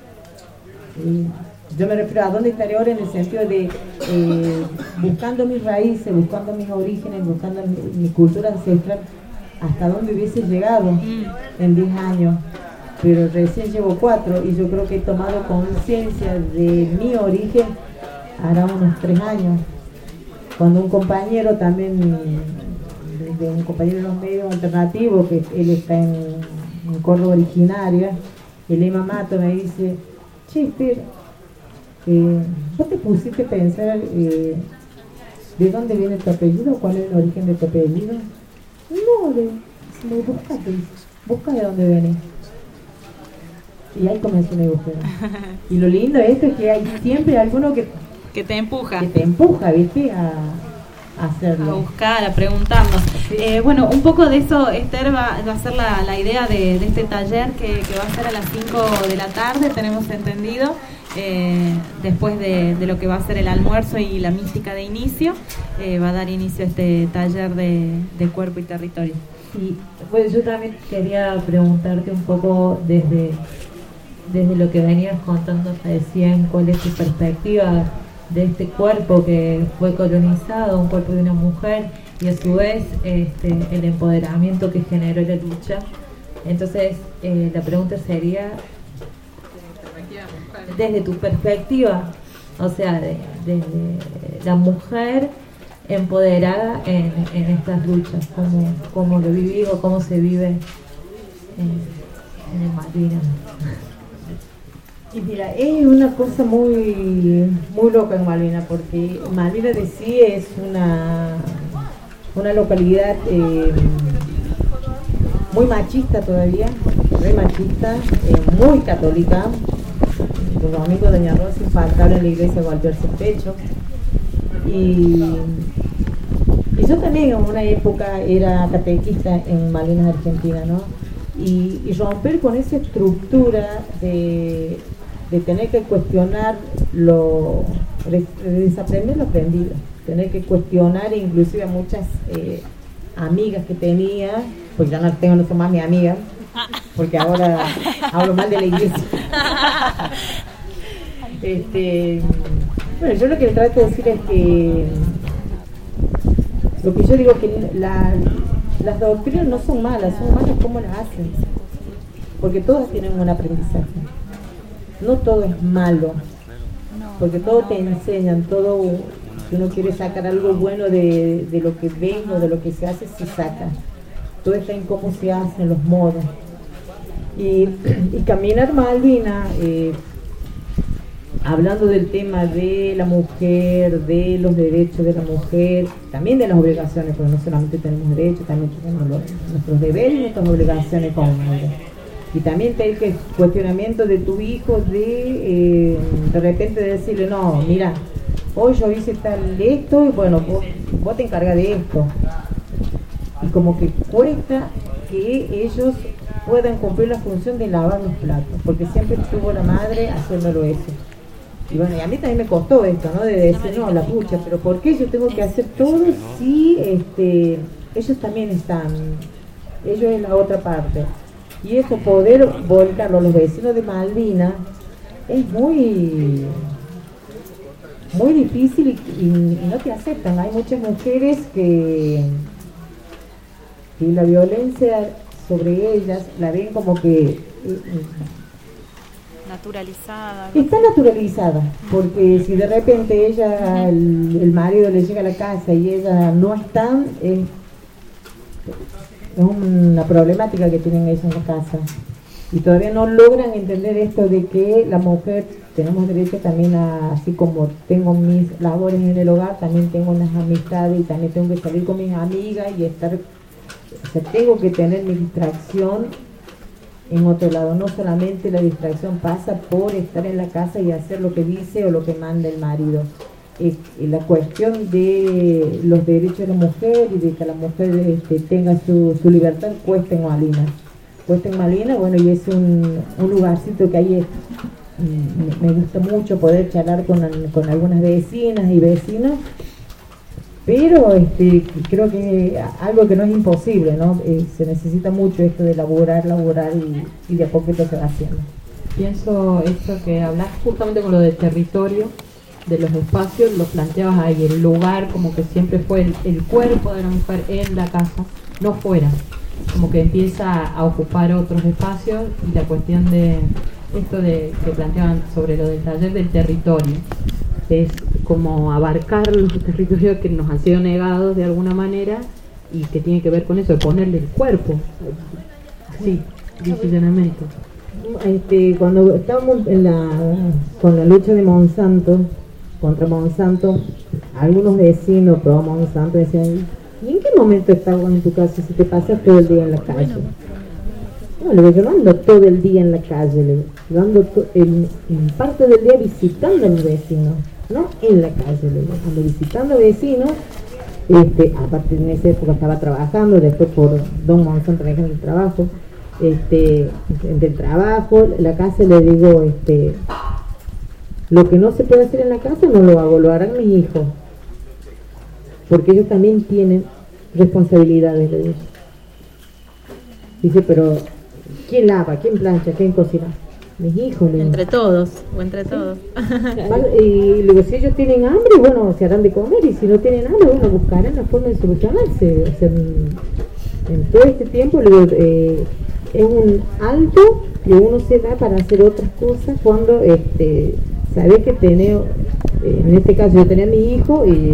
Yo me refiero a dónde estaré ahora en el sentido de buscando mis raíces, buscando mis orígenes, buscando mi cultura ancestral, hasta dónde hubiese llegado en 10 años. Pero recién llevo 4, y yo creo que he tomado conciencia de mi origen hará unos 3 años. Cuando un compañero también, un compañero de los medios alternativos, que él está en Córdoba originaria, el Ema Mato, me dice, che, espera, ¿vos te pusiste a pensar de dónde viene tu apellido? ¿Cuál es el origen de tu apellido? No, busca de dónde viene. Y ahí comenzó mi búsqueda. Y lo lindo de esto es que hay siempre alguno que te empuja. Que te empuja, ¿viste? A hacerlo. A buscar, a preguntarnos. Sí. Bueno, un poco de eso, Esther, va a ser la idea de este taller que va a ser a las 5 de la tarde, tenemos entendido. después de lo que va a ser el almuerzo y la mística de inicio, va a dar inicio a este taller de cuerpo y territorio. Sí, pues yo también quería preguntarte un poco desde lo que venías contando recién, cuál es tu perspectiva de este cuerpo que fue colonizado, un cuerpo de una mujer, y a su vez el empoderamiento que generó la lucha. Entonces la pregunta sería, desde tu perspectiva, o sea, desde la mujer empoderada en estas luchas, cómo lo vivís o cómo se vive en el Malvinas. Y mira, es una cosa muy loca en Malvinas, porque Malvinas de sí es una localidad muy machista todavía, muy machista, muy católica. Los domingos Doña Rosa infaltable en la iglesia a golpearse el pecho. Y yo también en una época era catequista en Malvinas, Argentina, ¿no? Y romper con esa estructura de tener que cuestionar desaprender lo aprendido, tener que cuestionar inclusive a muchas amigas que tenía, porque ya no tengo, no son más mis amigas, porque ahora hablo mal de la iglesia. Bueno, yo lo que trato de decir es que lo que yo digo que las doctrinas no son malas como las hacen, porque todas tienen un aprendizaje. No todo es malo, porque todo te enseñan, todo, si uno quiere sacar algo bueno de lo que ven o de lo que se hace, se saca. Todo está en cómo se hacen los modos. Y Caminar Malvinas, hablando del tema de la mujer, de los derechos de la mujer, también de las obligaciones, porque no solamente tenemos derechos, también tenemos nuestros deberes y nuestras obligaciones como madre. Y también te el cuestionamiento de tu hijo de repente decirle, no, mira, hoy yo hice tal esto y bueno, vos te encargas de esto. Y como que cuesta que ellos puedan cumplir la función de lavar los platos, porque siempre estuvo la madre haciéndolo eso. Y bueno, y a mí también me costó esto, ¿no? De decir, no, la pucha, pero ¿por qué yo tengo que hacer todo si ellos también están, ellos es la otra parte? Y eso, poder volcarlo a los vecinos de Malvinas es muy difícil y no te aceptan. Hay muchas mujeres que la violencia sobre ellas la ven como que naturalizada. Está naturalizada, porque si de repente ella, el marido le llega a la casa y ella no está, es una problemática que tienen ellos en la casa. Y todavía no logran entender esto de que la mujer tenemos derecho también a, así como tengo mis labores en el hogar, también tengo unas amistades y también tengo que salir con mis amigas y estar, o sea, tengo que tener mi distracción en otro lado. No solamente la distracción pasa por estar en la casa y hacer lo que dice o lo que manda el marido. La cuestión de los derechos de la mujer y de que la mujer tenga su libertad cuesta en Malvinas, bueno, y es un lugarcito que ahí me gusta mucho poder charlar con algunas vecinas y vecinos, pero creo que algo que no es imposible, ¿no? Se necesita mucho esto de laborar y de a poquito se va haciendo. Pienso esto que hablas justamente con lo del territorio, de los espacios, lo planteabas ahí, el lugar como que siempre fue el cuerpo de la mujer en la casa, no fuera, como que empieza a ocupar otros espacios. Y la cuestión de esto de que planteaban sobre lo del taller del territorio, es como abarcar los territorios que nos han sido negados de alguna manera y que tiene que ver con eso, de ponerle el cuerpo, así, llanamente. Cuando estábamos con la lucha de Monsanto, contra Monsanto, algunos vecinos pro Monsanto decían, ¿y en qué momento estás en tu casa si te pasas todo el día en la calle? No, le digo, yo no ando todo el día en la calle, yo ando en parte del día visitando a los vecinos, no en la calle, le digo, ando visitando vecinos. Aparte en esa época estaba trabajando, después por Don Monsanto me dejan el trabajo, del trabajo, la casa, le digo, Lo que no se puede hacer en la casa no lo hago, lo harán mis hijos. Porque ellos también tienen responsabilidades, le dice. Dice, pero ¿quién lava? ¿Quién plancha? ¿Quién cocina? Mis hijos. Entre todos, o entre todos. Y luego si ellos tienen hambre, bueno, se harán de comer, y si no tienen hambre, bueno, buscarán la forma de solucionarse. O sea, en todo este tiempo luego, es un alto que uno se da para hacer otras cosas cuando sabes que tenés, en este caso yo tenía a mi hijo y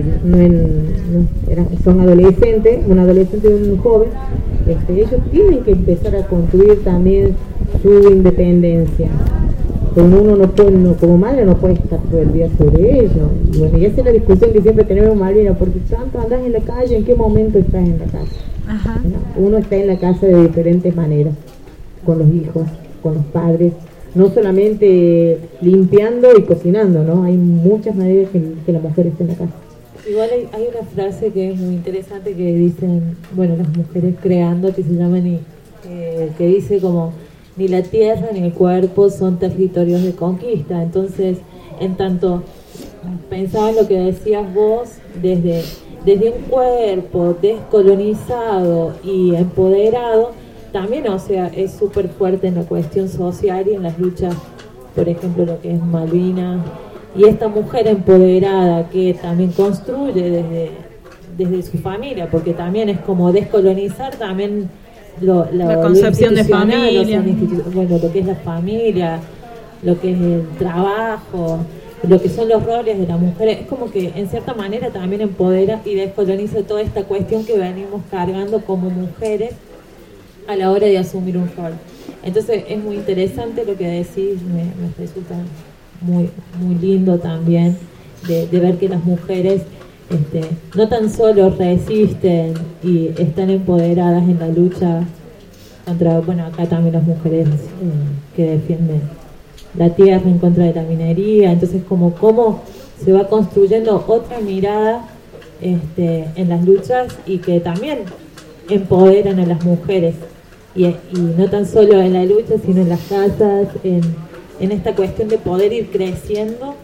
son adolescentes, un adolescente y un joven. Ellos tienen que empezar a construir también su independencia. Como uno no puede, como madre no puede estar todo el día sobre ellos. Y bueno, y esa es la discusión que siempre tenemos, Malvina, porque tanto andas en la calle, ¿en qué momento estás en la casa? Ajá. Uno está en la casa de diferentes maneras, con los hijos, con los padres, no solamente limpiando y cocinando, ¿no? Hay muchas maneras que la mujer esté en la casa. Igual hay una frase que es muy interesante que dicen, bueno, las mujeres creando, que se llaman, que dice como, ni la tierra ni el cuerpo son territorios de conquista. Entonces, en tanto, pensaba en lo que decías vos, desde un cuerpo descolonizado y empoderado, también, o sea, es súper fuerte en la cuestión social y en las luchas, por ejemplo, lo que es Malvinas. Y esta mujer empoderada que también construye desde su familia, porque también es como descolonizar también la concepción de familia. Bueno, lo que es la familia, lo que es el trabajo, lo que son los roles de la mujer. Es como que en cierta manera también empodera y descoloniza toda esta cuestión que venimos cargando como mujeres a la hora de asumir un rol. Entonces es muy interesante lo que decís, me resulta muy, muy lindo también de ver que las mujeres no tan solo resisten y están empoderadas en la lucha contra, bueno, acá también las mujeres que defienden la tierra en contra de la minería. Entonces como cómo se va construyendo otra mirada en las luchas y que también empoderan a las mujeres y no tan solo en la lucha sino en las casas, en esta cuestión de poder ir creciendo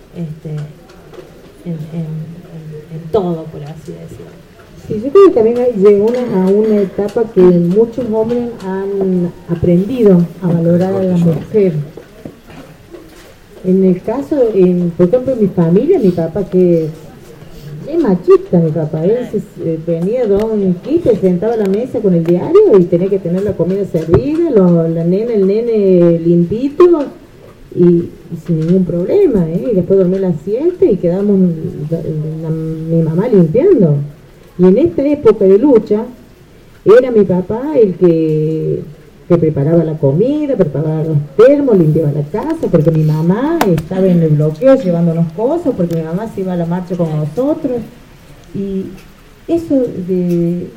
en todo, por así decirlo. Sí, yo creo que también llegó a una etapa que muchos hombres han aprendido a valorar a la mujer. En el caso, por ejemplo, en mi familia, mi papá que es machista, mi papá, él venía Don Quique, sentaba a la mesa con el diario y tenía que tener la comida servida, el nene limpito y sin ningún problema, y después dormía a las 7 y quedamos mi mamá limpiando. Y en esta época de lucha era mi papá el que preparaba la comida, preparaba los termos, limpiaba la casa, porque mi mamá estaba en el bloqueo llevándonos cosas, porque mi mamá se iba a la marcha con nosotros. Y eso de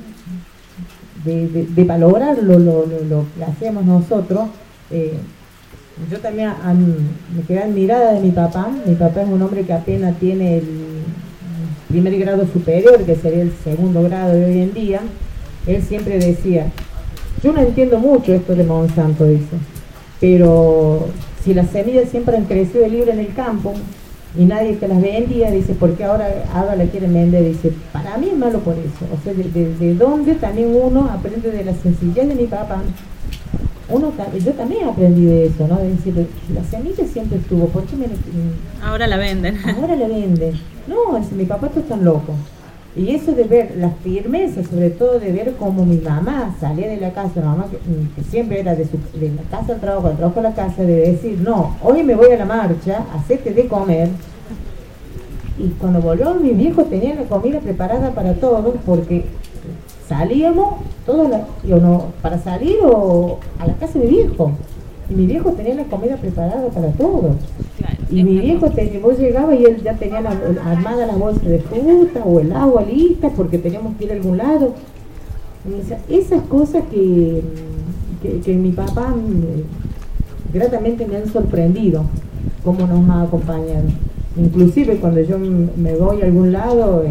valorar lo que hacemos nosotros, yo también me quedé admirada de mi papá. Mi papá es un hombre que apenas tiene el primer grado superior, que sería el segundo grado de hoy en día. Él siempre decía, yo no entiendo mucho esto de Monsanto, dice, pero si las semillas siempre han crecido libre en el campo y nadie te las vendía, dice, ¿por qué ahora la quieren vender? Dice, para mí es malo por eso. O sea, de dónde también uno aprende de la sencillez de mi papá. Yo también aprendí de eso, ¿no? De decir, la semilla siempre estuvo, ¿por qué ahora la venden? Ahora la venden. No, dice, mi papá está tan loco. Y eso de ver la firmeza, sobre todo de ver cómo mi mamá salía de la casa, mamá que siempre era de la casa al trabajo, del trabajo a la casa, de decir, no, hoy me voy a la marcha, hacete de comer. Y cuando volvió mi viejo tenía la comida preparada para todos, porque salíamos todos para salir o a la casa de mi viejo. Y mi viejo tenía la comida preparada para todos. Claro, y mi viejo vos llegabas y él ya tenía armada la bolsa de fruta o el agua lista porque teníamos que ir a algún lado. O sea, esas cosas que mi papá gratamente me han sorprendido, cómo nos ha acompañado. Inclusive cuando yo me voy a algún lado,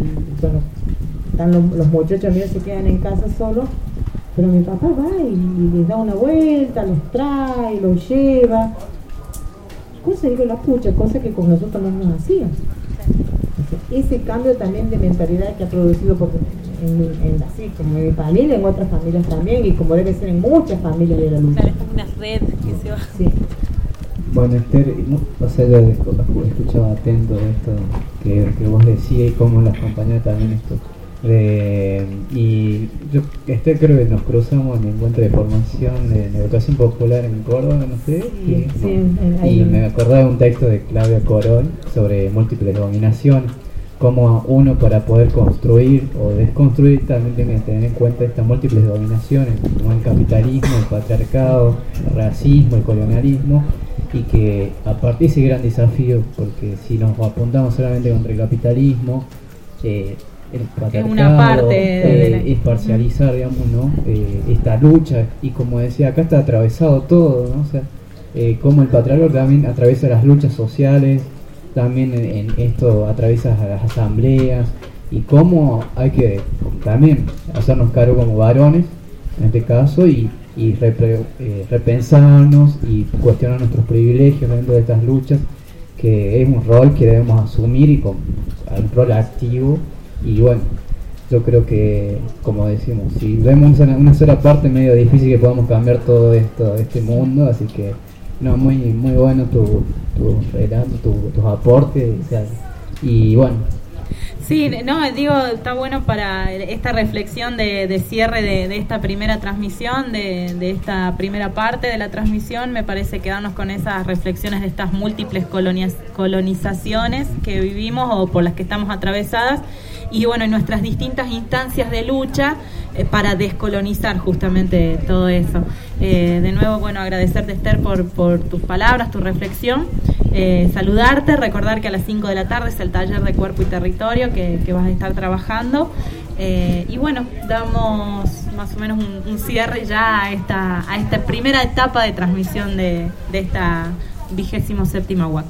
los muchachos míos se quedan en casa solos, pero mi papá va y les da una vuelta, los trae, los lleva. cosa digo la pucha, cosa que con nosotros no nos hacían. Ese cambio también de mentalidad que ha producido así como en mi familia, en otras familias también, y como debe ser en muchas familias de la lucha. Claro, es como una red que se va. Sí. Bueno, Esther, o sea, yo escuchaba atento esto que vos decías y cómo las compañeras también esto. Y yo, Esther, creo que nos cruzamos en el encuentro de formación de educación popular en Córdoba, no sé. Y me acordaba de un texto de Claudia Corol sobre múltiples dominaciones. Como uno, para poder construir o desconstruir, también tiene que tener en cuenta estas múltiples dominaciones, como el capitalismo, el patriarcado, el racismo, el colonialismo, y que a partir de ese gran desafío, porque si nos apuntamos solamente contra el capitalismo, el patriarcado, una parte es parcializar, digamos, ¿no? Esta lucha, y como decía, acá está atravesado todo, ¿no? O sea, como el patriarcado también atraviesa las luchas sociales, también en esto atraviesa a las asambleas, y cómo hay que también hacernos cargo como varones en este caso y repensarnos y cuestionar nuestros privilegios dentro de estas luchas, que es un rol que debemos asumir y con un rol activo. Y bueno, yo creo que, como decimos, si vemos una sola parte, medio difícil que podamos cambiar todo esto, este mundo, así que no, muy bueno tu relato, tus aportes, o sea, y bueno. Sí, no, digo, está bueno para esta reflexión de cierre de esta primera transmisión, de esta primera parte de la transmisión. Me parece quedarnos con esas reflexiones de estas múltiples colonizaciones que vivimos o por las que estamos atravesadas, y bueno, en nuestras distintas instancias de lucha para descolonizar justamente todo eso. De nuevo, bueno, agradecerte, Esther, por tus palabras, tu reflexión, saludarte, recordar que a las 5 de la tarde es el taller de cuerpo y territorio que vas a estar trabajando, y bueno, damos más o menos un cierre ya a esta primera etapa de transmisión de esta 27ª UAC.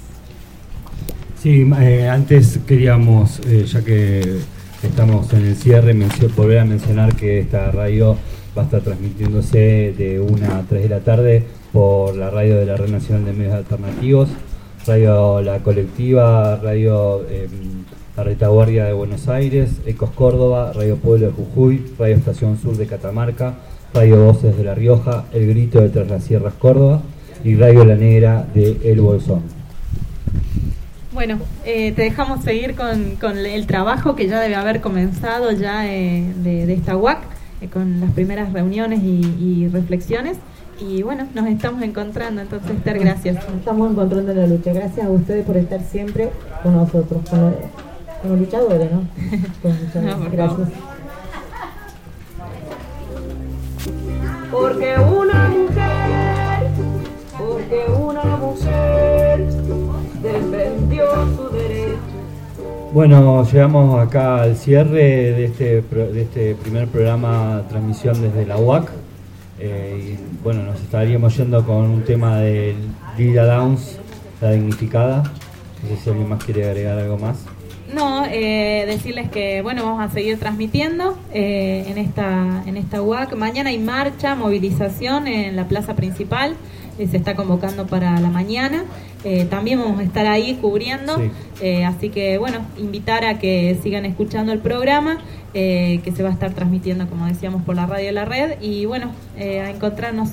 Sí, antes queríamos, ya que estamos en el cierre, volver a mencionar que esta radio va a estar transmitiéndose de 1 a 3 de la tarde por la radio de la Red Nacional de Medios Alternativos, Radio La Colectiva, Radio La Retaguardia de Buenos Aires, Ecos Córdoba, Radio Pueblo de Jujuy, Radio Estación Sur de Catamarca, Radio Voces de La Rioja, El Grito de Tras las Sierras Córdoba y Radio La Negra de El Bolsón. Bueno, te dejamos seguir con el trabajo que ya debe haber comenzado ya de esta UAC, con las primeras reuniones y reflexiones. Y bueno, nos estamos encontrando, entonces, Esther, gracias. Nos estamos encontrando en la lucha. Gracias a ustedes por estar siempre con nosotros, con los luchadores, ¿no? Con los luchadores. No, gracias. Porque una mujer defendió su derecho. Bueno, llegamos acá al cierre de este primer programa, transmisión desde la UAC. Y bueno, nos estaríamos yendo con un tema de Lila Downs, La Dignificada. No sé si alguien más quiere agregar algo más. No, decirles que bueno, vamos a seguir transmitiendo en esta UAC. Mañana hay marcha, movilización en la plaza principal, se está convocando para la mañana. También vamos a estar ahí cubriendo, sí. Así que bueno, invitar a que sigan escuchando el programa, que se va a estar transmitiendo, como decíamos, por la radio de la red, y bueno, a encontrarnos.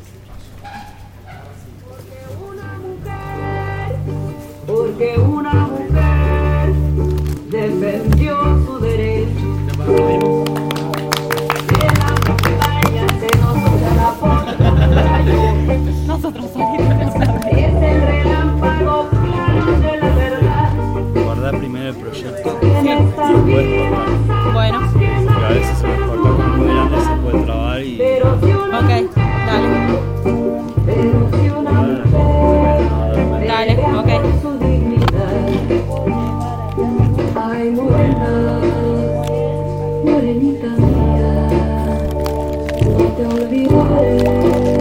Porque una mujer defendió su derecho. Nosotros es el relámpago claro de la verdad. Guardar primero el proyecto. Bueno. Porque a veces se nos corta como muy grande, se puede trabar y... Ok, dale. Dale, ok. Ay, morena, morenita mía, no te olvidaré.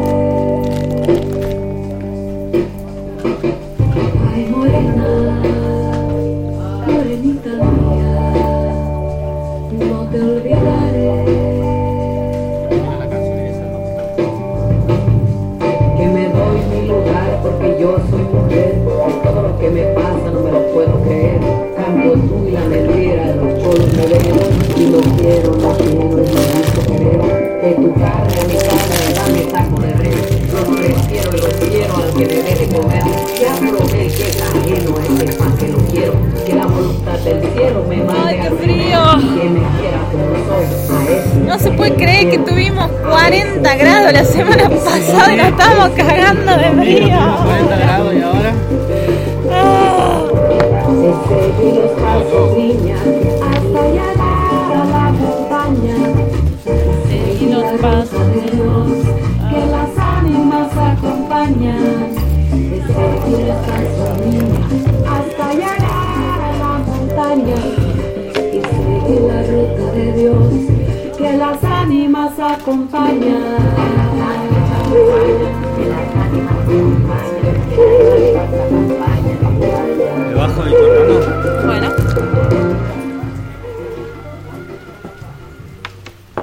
Ay, morena, morenita mía, no te olvidaré. Que me del cielo me mande. ¡Ay, qué frío! Que me quiera como soy. No se puede creer que tuvimos 40 grados la semana pasada y nos estábamos cagando de frío. 40 grados y ahora.